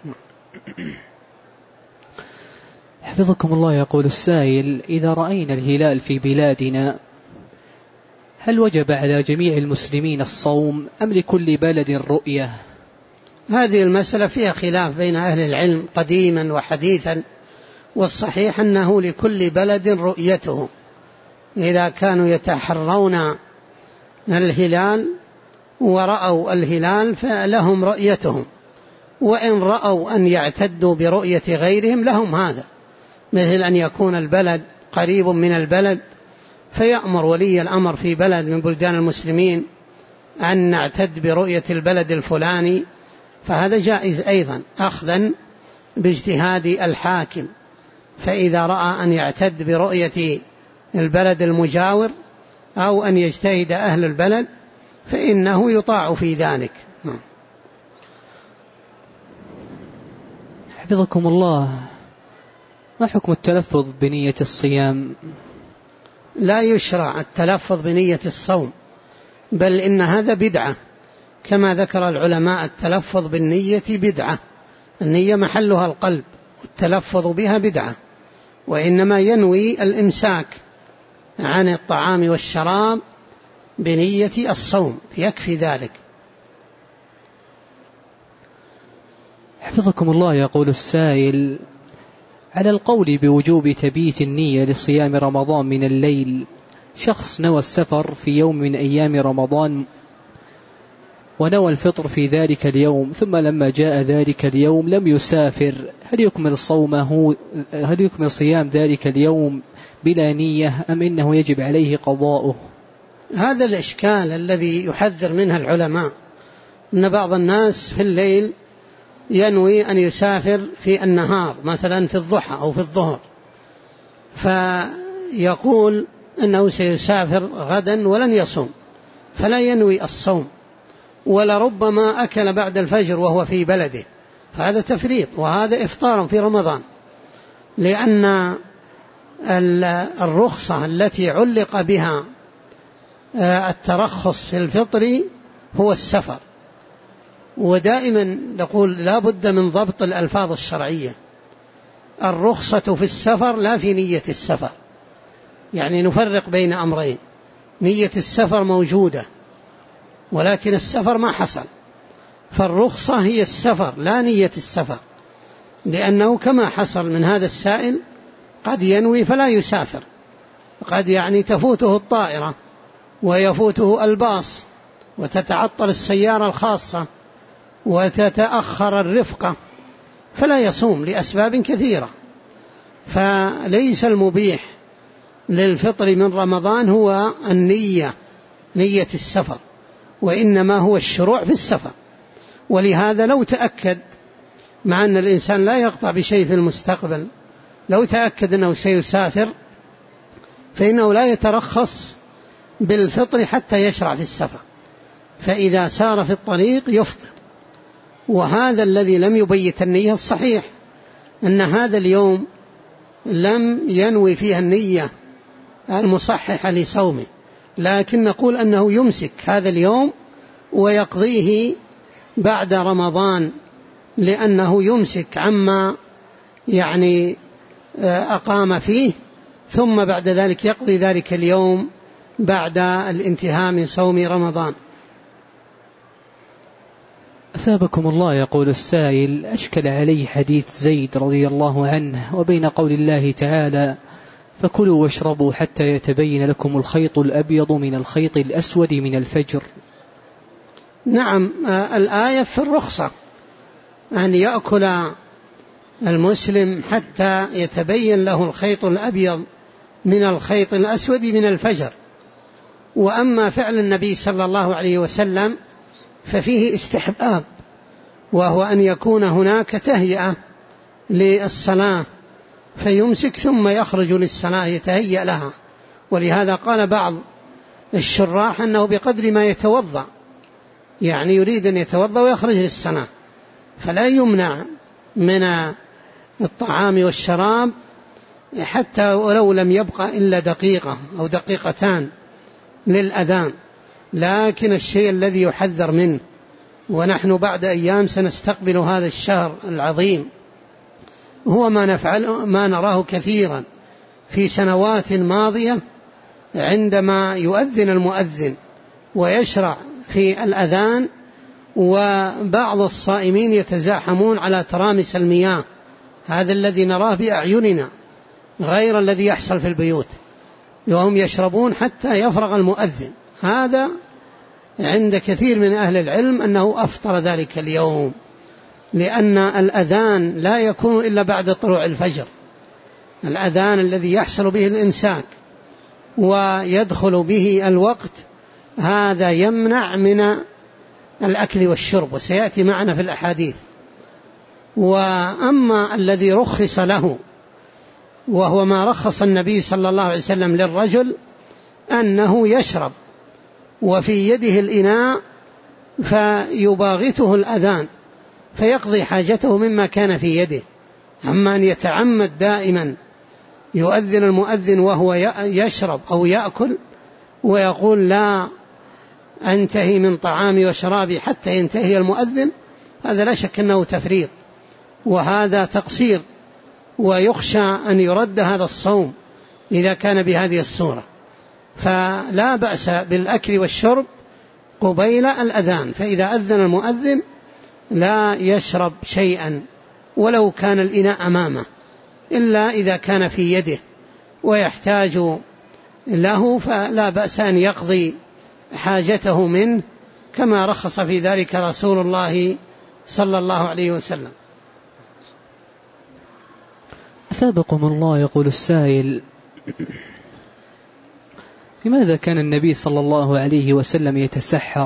Speaker 2: حفظكم الله. يقول السائل: إذا رأينا الهلال في بلادنا هل وجب على جميع المسلمين الصوم أم لكل بلد رؤية؟
Speaker 1: هذه المسألة فيها خلاف بين أهل العلم قديما وحديثا، والصحيح أنه لكل بلد رؤيته. إذا كانوا يتحرون الهلال ورأوا الهلال فلهم رؤيتهم، وإن رأوا أن يعتدوا برؤية غيرهم لهم هذا، مثل أن يكون البلد قريب من البلد فيأمر ولي الأمر في بلد من بلدان المسلمين أن نعتد برؤية البلد الفلاني، فهذا جائز أيضا أخذا باجتهاد الحاكم. فإذا رأى أن يعتد برؤية البلد المجاور أو أن يجتهد أهل البلد فإنه يطاع في ذلك.
Speaker 2: حفظكم الله. ما حكم التلفظ بنية الصيام؟
Speaker 1: لا يشرع التلفظ بنية الصوم، بل إن هذا بدعة، كما ذكر العلماء التلفظ بالنية بدعة، النية محلها القلب والتلفظ بها بدعة، وإنما ينوي الإمساك عن الطعام والشراب بنية الصوم يكفي ذلك.
Speaker 2: حفظكم الله. يقول السائل: على القول بوجوب تبييت النية لصيام رمضان من الليل، شخص نوى السفر في يوم من أيام رمضان ونوى الفطر في ذلك اليوم ثم لما جاء ذلك اليوم لم يسافر، هل يكمل صومه هل يكمل صيام ذلك اليوم بلا نية أم إنه يجب عليه قضاؤه؟
Speaker 1: هذا الإشكال الذي يحذر منها العلماء، أن بعض الناس في الليل ينوي أن يسافر في النهار مثلا في الضحى أو في الظهر، فيقول أنه سيسافر غدا ولن يصوم فلا ينوي الصوم، ولربما أكل بعد الفجر وهو في بلده، فهذا تفريط وهذا إفطار في رمضان، لأن الرخصة التي علق بها الترخص في الفطر هو السفر. ودائما نقول لا بد من ضبط الألفاظ الشرعية. الرخصة في السفر لا في نية السفر، يعني نفرق بين أمرين، نية السفر موجودة ولكن السفر ما حصل، فالرخصة هي السفر لا نية السفر، لأنه كما حصل من هذا السائل قد ينوي فلا يسافر، قد يعني تفوته الطائرة ويفوته الباص وتتعطل السيارة الخاصة وتتأخر الرفقة فلا يصوم لأسباب كثيرة. فليس المبيح للفطر من رمضان هو النية، نية السفر، وإنما هو الشروع في السفر. ولهذا لو تأكد، مع أن الإنسان لا يقطع بشيء في المستقبل، لو تأكد أنه سيسافر فإنه لا يترخص بالفطر حتى يشرع في السفر، فإذا سار في الطريق يفطر. وهذا الذي لم يبيت النية الصحيح، أن هذا اليوم لم ينوي فيها النية المصححة لصومه، لكن نقول أنه يمسك هذا اليوم ويقضيه بعد رمضان، لأنه يمسك عما يعني أقام فيه، ثم بعد ذلك يقضي ذلك اليوم بعد الانتهاء من صوم رمضان.
Speaker 2: أثابكم الله. يقول السائل: أشكل علي حديث زيد رضي الله عنه وبين قول الله تعالى: فكلوا واشربوا حتى يتبين لكم الخيط الأبيض من الخيط الأسود من الفجر.
Speaker 1: نعم، الآية في الرخصة أن يأكل المسلم حتى يتبين له الخيط الأبيض من الخيط الأسود من الفجر. وأما فعل النبي صلى الله عليه وسلم ففيه استحباب، وهو أن يكون هناك تهيئة للصلاة فيمسك ثم يخرج للصلاة يتهيأ لها. ولهذا قال بعض الشراح أنه بقدر ما يتوضأ، يعني يريد أن يتوضأ ويخرج للصلاة، فلا يمنع من الطعام والشراب حتى ولو لم يبقى إلا دقيقة أو دقيقتان للأذان. لكن الشيء الذي يحذر منه، ونحن بعد أيام سنستقبل هذا الشهر العظيم، هو ما نفعل ما نراه كثيرا في سنوات ماضية، عندما يؤذن المؤذن ويشرع في الأذان وبعض الصائمين يتزاحمون على ترامس المياه، هذا الذي نراه بأعيننا غير الذي يحصل في البيوت، وهم يشربون حتى يفرغ المؤذن. هذا عند كثير من أهل العلم أنه أفطر ذلك اليوم، لأن الأذان لا يكون إلا بعد طلوع الفجر، الأذان الذي يحصل به الإمساك ويدخل به الوقت، هذا يمنع من الأكل والشرب، وسيأتي معنا في الأحاديث. وأما الذي رخص له وهو ما رخص النبي صلى الله عليه وسلم للرجل أنه يشرب وفي يده الإناء فيباغته الأذان فيقضي حاجته مما كان في يده. أما أن يتعمد دائما يؤذن المؤذن وهو يشرب أو يأكل ويقول لا أنتهي من طعامي وشرابي حتى ينتهي المؤذن، هذا لا شك أنه تفريط، وهذا تقصير، ويخشى أن يرد هذا الصوم إذا كان بهذه الصورة. فلا بأس بالأكل والشرب قبيل الأذان، فإذا أذن المؤذن لا يشرب شيئا ولو كان الإناء أمامه، إلا إذا كان في يده ويحتاج له، فلا بأس أن يقضي حاجته منه كما رخص في ذلك رسول الله صلى الله عليه وسلم.
Speaker 2: أثابكم الله. يقول السائل: لماذا كان النبي صلى الله عليه وسلم يتسحر؟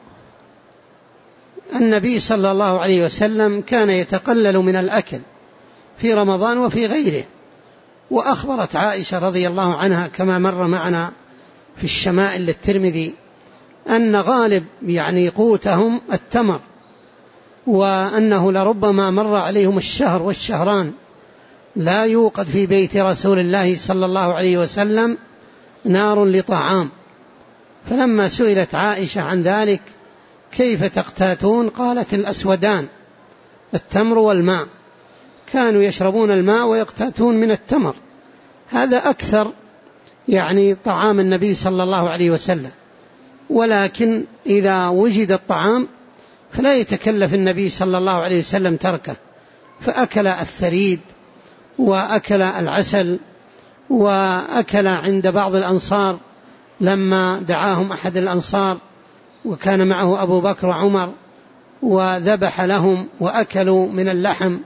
Speaker 1: النبي صلى الله عليه وسلم كان يتقلل من الأكل في رمضان وفي غيره، وأخبرت عائشة رضي الله عنها كما مر معنا في الشمائل للترمذي أن غالب يعني قوتهم التمر، وأنه لربما مر عليهم الشهر والشهران لا يوقد في بيت رسول الله صلى الله عليه وسلم نار لطعام. فلما سئلت عائشة عن ذلك كيف تقتاتون؟ قالت: الأسودان، التمر والماء، كانوا يشربون الماء ويقتاتون من التمر، هذا أكثر يعني طعام النبي صلى الله عليه وسلم. ولكن إذا وجد الطعام فلا يتكلف النبي صلى الله عليه وسلم تركه، فأكل الثريد وأكل العسل، وأكل عند بعض الأنصار لما دعاهم أحد الأنصار وكان معه أبو بكر وعمر وذبح لهم وأكلوا من اللحم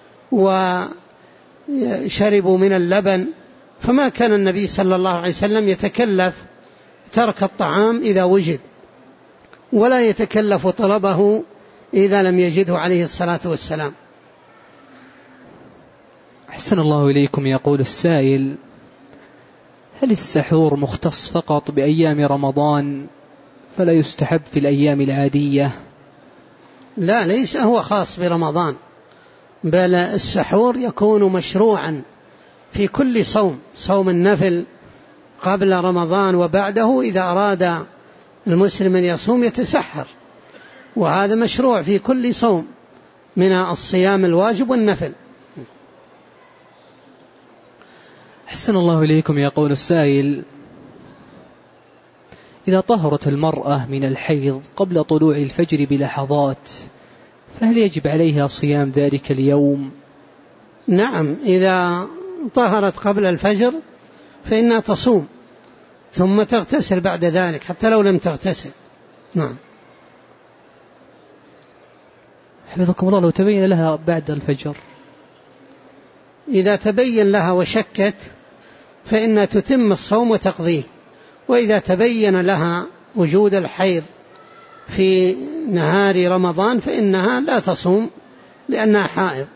Speaker 1: وشربوا من اللبن. فما كان النبي صلى الله عليه وسلم يتكلف ترك الطعام إذا وجد، ولا يتكلف طلبه إذا لم يجده عليه الصلاة والسلام.
Speaker 2: أحسن الله إليكم. يقول السائل: هل السحور مختص فقط بأيام رمضان فلا يستحب في الأيام العادية؟
Speaker 1: لا، ليس هو خاص برمضان، بل السحور يكون مشروعا في كل صوم، صوم النفل قبل رمضان وبعده إذا أراد المسلم أن يصوم يتسحر، وهذا مشروع في كل صوم من الصيام الواجب والنفل.
Speaker 2: أحسن الله إليكم. يقول السائل: إذا طهرت المرأة من الحيض قبل طلوع الفجر بلحظات فهل يجب عليها صيام ذلك اليوم؟
Speaker 1: نعم، إذا طهرت قبل الفجر فإنها تصوم ثم تغتسل بعد ذلك حتى لو لم تغتسل. نعم.
Speaker 2: حفظكم الله، لو تبين لها بعد الفجر؟
Speaker 1: إذا تبين لها وشكت فإنها تتم الصوم وتقضيه، وإذا تبين لها وجود الحيض في نهار رمضان فإنها لا تصوم لأنها حائض.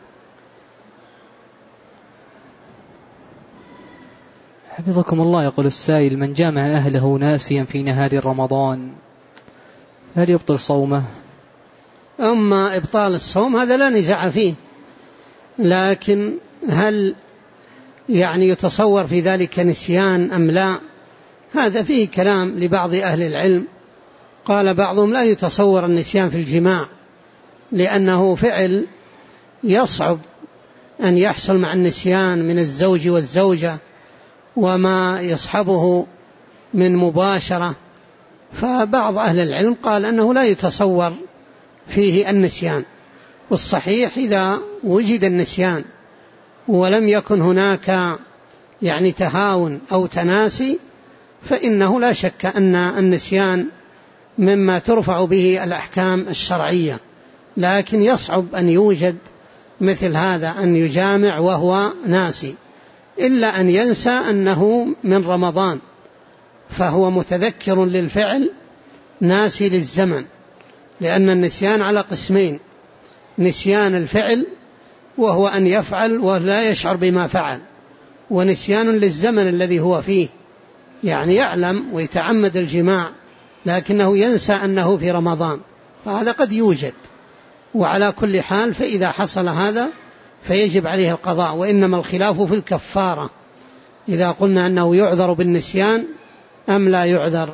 Speaker 2: حفظكم الله. يقول السائل: من جامع أهله ناسيا في نهار رمضان هل يبطل صومه؟
Speaker 1: أما إبطال الصوم هذا لا نزاع فيه، لكن هل يعني يتصور في ذلك نسيان أم لا؟ هذا فيه كلام لبعض أهل العلم. قال بعضهم: لا يتصور النسيان في الجماع، لأنه فعل يصعب أن يحصل مع النسيان من الزوج والزوجة وما يصحبه من مباشرة. فبعض أهل العلم قال أنه لا يتصور فيه النسيان، والصحيح إذا وجد النسيان ولم يكن هناك يعني تهاون أو تناسي فإنه لا شك أن النسيان مما ترفع به الأحكام الشرعية، لكن يصعب أن يوجد مثل هذا أن يجامع وهو ناسي، إلا أن ينسى أنه من رمضان فهو متذكر للفعل ناسي للزمن، لأن النسيان على قسمين: نسيان الفعل وهو أن يفعل ولا يشعر بما فعل، ونسيان للزمن الذي هو فيه، يعني يعلم ويتعمد الجماع لكنه ينسى أنه في رمضان، فهذا قد يوجد. وعلى كل حال فإذا حصل هذا فيجب عليه القضاء، وإنما الخلاف في الكفارة، إذا قلنا أنه يعذر بالنسيان أم لا يعذر.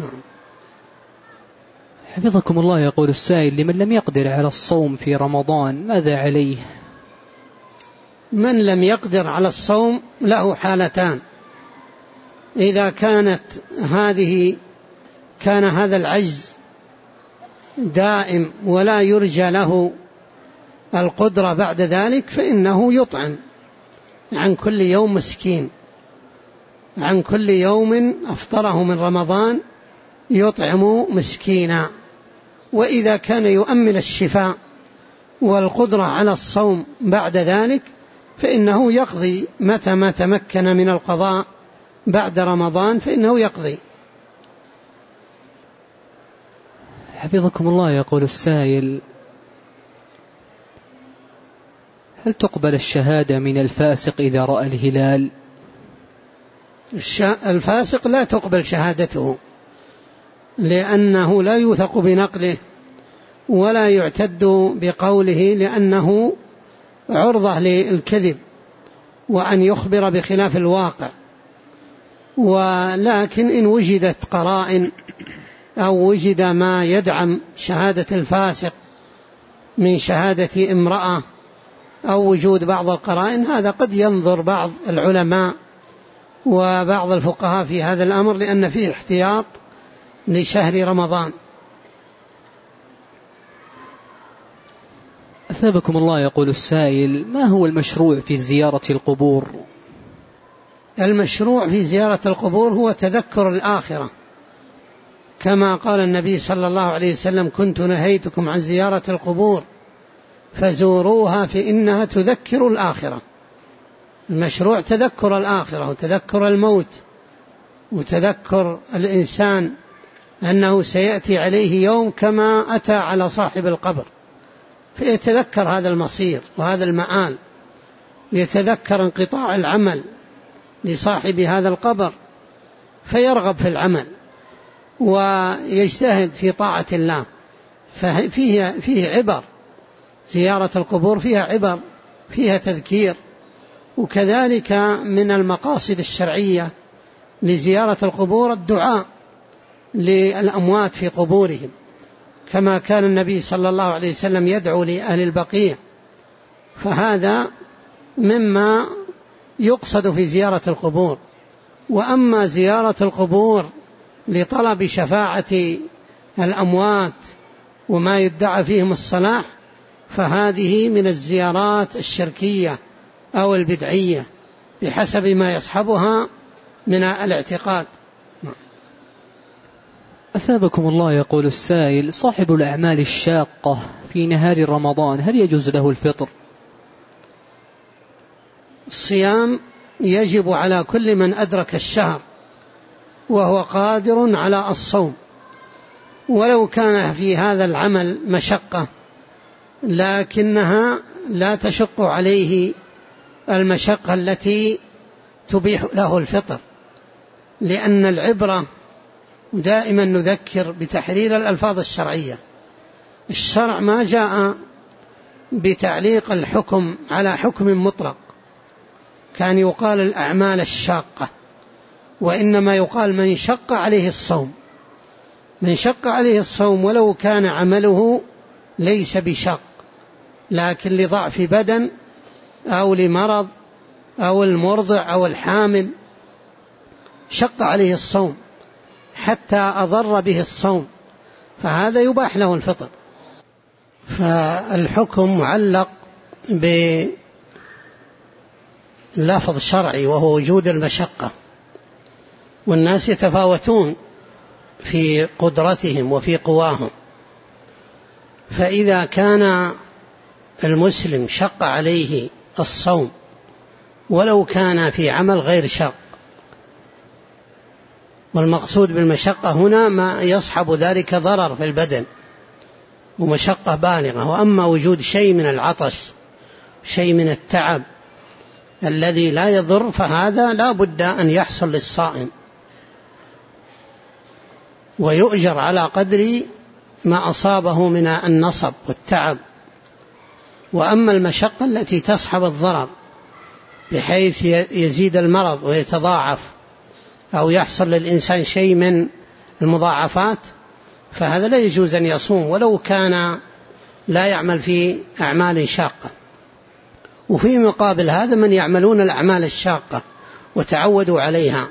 Speaker 2: حفظكم الله. يقول السائل: لمن لم يقدر على الصوم في رمضان ماذا عليه؟
Speaker 1: من لم يقدر على الصوم له حالتان: إذا كانت هذه كان هذا العجز دائم ولا يرجى له القدرة بعد ذلك فإنه يطعم عن كل يوم مسكين، عن كل يوم أفطره من رمضان يطعم مسكينا. وإذا كان يؤمل الشفاء والقدرة على الصوم بعد ذلك فإنه يقضي متى ما تمكن من القضاء بعد رمضان فإنه يقضي.
Speaker 2: حفظكم الله، يقول السائل: هل تقبل الشهادة من الفاسق إذا رأى الهلال؟
Speaker 1: الفاسق لا تقبل شهادته، لأنه لا يوثق بنقله ولا يعتد بقوله، لأنه عرضة للكذب وأن يخبر بخلاف الواقع. ولكن إن وجدت قرائن أو وجد ما يدعم شهادة الفاسق من شهادة امرأة أو وجود بعض القرائن، هذا قد ينظر بعض العلماء وبعض الفقهاء في هذا الأمر، لأن فيه احتياط لشهر رمضان.
Speaker 2: أثابكم الله، يقول السائل: ما هو المشروع في زيارة القبور؟
Speaker 1: المشروع في زيارة القبور هو تذكر الآخرة، كما قال النبي صلى الله عليه وسلم: كنت نهيتكم عن زيارة القبور فزوروها فإنها تذكر الآخرة. المشروع تذكر الآخرة وتذكر الموت وتذكر الإنسان أنه سيأتي عليه يوم كما أتى على صاحب القبر، فيتذكر هذا المصير وهذا المآل، ويتذكر انقطاع العمل لصاحب هذا القبر فيرغب في العمل ويجتهد في طاعة الله. ففيه فيه عبر، زيارة القبور فيها عبر، فيها تذكير. وكذلك من المقاصد الشرعية لزيارة القبور الدعاء للأموات في قبورهم، كما كان النبي صلى الله عليه وسلم يدعو لأهل البقيع، فهذا مما يقصد في زيارة القبور. وأما زيارة القبور لطلب شفاعة الأموات وما يدعى فيهم الصلاح فهذه من الزيارات الشركية أو البدعية بحسب ما يصحبها من الاعتقاد.
Speaker 2: أثابكم الله، يقول السائل: صاحب الأعمال الشاقة في نهار رمضان هل يجوز له الفطر؟
Speaker 1: الصيام يجب على كل من أدرك الشهر وهو قادر على الصوم، ولو كان في هذا العمل مشقة لكنها لا تشق عليه المشقة التي تبيح له الفطر، لأن العبرة دائما نذكر بتحرير الألفاظ الشرعية. الشرع ما جاء بتعليق الحكم على حكم مطلق، كان يقال الأعمال الشاقة، وإنما يقال من شق عليه الصوم. من شق عليه الصوم ولو كان عمله ليس بشق، لكن لضعف بدن أو لمرض أو المرضع أو الحامل شق عليه الصوم حتى أضر به الصوم، فهذا يباح له الفطر. فالحكم معلق بلفظ شرعي وهو وجود المشقة، والناس يتفاوتون في قدرتهم وفي قواهم، فإذا كان المسلم شق عليه الصوم ولو كان في عمل غير شق، والمقصود بالمشقة هنا ما يصحب ذلك ضرر في البدن ومشقة بالغة. وأما وجود شيء من العطش، شيء من التعب الذي لا يضر، فهذا لا بد أن يحصل للصائم ويؤجر على قدر ما أصابه من النصب والتعب. وأما المشقة التي تصحب الضرر بحيث يزيد المرض ويتضاعف أو يحصل للإنسان شيء من المضاعفات، فهذا لا يجوز أن يصوم ولو كان لا يعمل في أعمال شاقة. وفي مقابل هذا من يعملون الأعمال الشاقة وتعودوا عليها،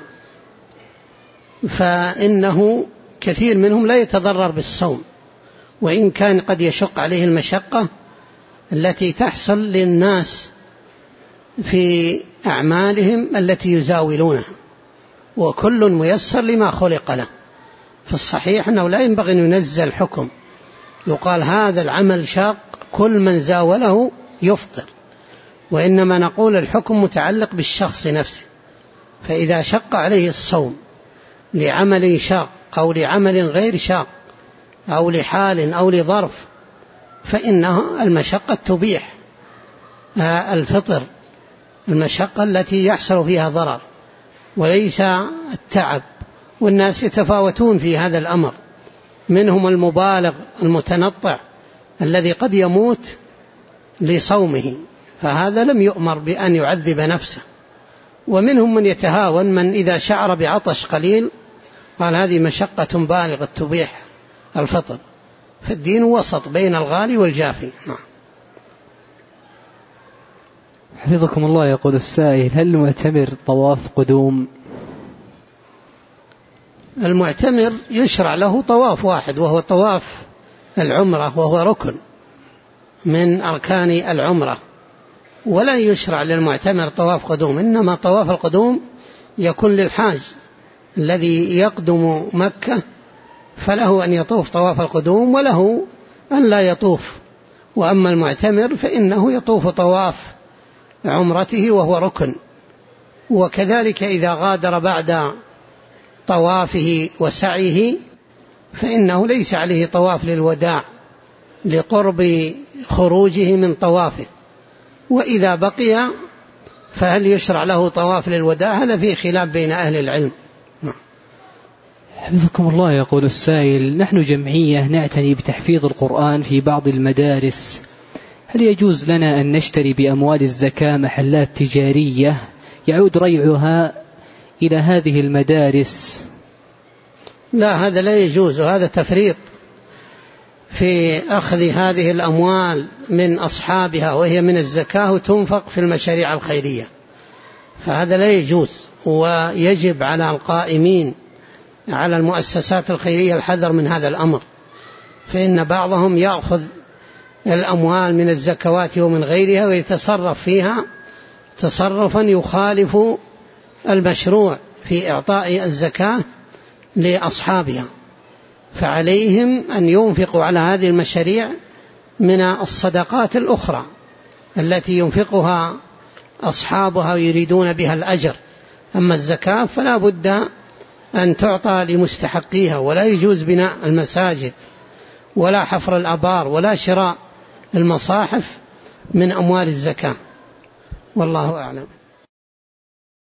Speaker 1: فإنه كثير منهم لا يتضرر بالصوم، وإن كان قد يشق عليه المشقة التي تحصل للناس في أعمالهم التي يزاولونها، وكل ميسر لما خلق له. فالصحيح أنه لا ينبغي أن ينزل حكم يقال هذا العمل شاق كل من زاوله يفطر، وإنما نقول الحكم متعلق بالشخص نفسه. فإذا شق عليه الصوم لعمل شاق أو لعمل غير شاق أو لحال أو لظرف فإنه المشقة تبيح الفطر، المشقة التي يحصل فيها ضرر وليس التعب. والناس يتفاوتون في هذا الأمر، منهم المبالغ المتنطع الذي قد يموت لصومه، فهذا لم يؤمر بأن يعذب نفسه. ومنهم من يتهاون، من إذا شعر بعطش قليل قال هذه مشقة بالغة تبيح الفطر. فالدين وسط بين الغالي والجافي.
Speaker 2: حفظكم الله. يقول السائل: هل المعتمر طواف قدوم؟
Speaker 1: المعتمر يشرع له طواف واحد وهو طواف العمرة، وهو ركن من أركان العمرة، ولا يشرع للمعتمر طواف قدوم، إنما طواف القدوم يكون للحاج الذي يقدم مكة، فله أن يطوف طواف القدوم وله أن لا يطوف. وأما المعتمر فإنه يطوف طواف عمرته وهو ركن. وكذلك إذا غادر بعد طوافه وسعيه فإنه ليس عليه طواف للوداع لقرب خروجه من طوافه. وإذا بقي فهل يشرع له طواف للوداع؟ هذا فيه خلاف بين أهل العلم.
Speaker 2: حفظكم الله. يقول السائل: نحن جمعية نعتني بتحفيظ القرآن في بعض المدارس، هل يجوز لنا أن نشتري بأموال الزكاة محلات تجارية يعود ريعها إلى هذه المدارس؟
Speaker 1: لا، هذا لا يجوز، وهذا تفريط في أخذ هذه الأموال من أصحابها وهي من الزكاة وتنفق في المشاريع الخيرية، فهذا لا يجوز. ويجب على القائمين على المؤسسات الخيرية الحذر من هذا الأمر، فإن بعضهم يأخذ الأموال من الزكوات ومن غيرها ويتصرف فيها تصرفا يخالف المشروع في إعطاء الزكاة لأصحابها. فعليهم أن ينفقوا على هذه المشاريع من الصدقات الأخرى التي ينفقها أصحابها ويريدون بها الأجر. أما الزكاة فلا بد أن تعطى لمستحقيها، ولا يجوز بناء المساجد ولا حفر الآبار ولا شراء المصاحف من أموال الزكاة، والله أعلم.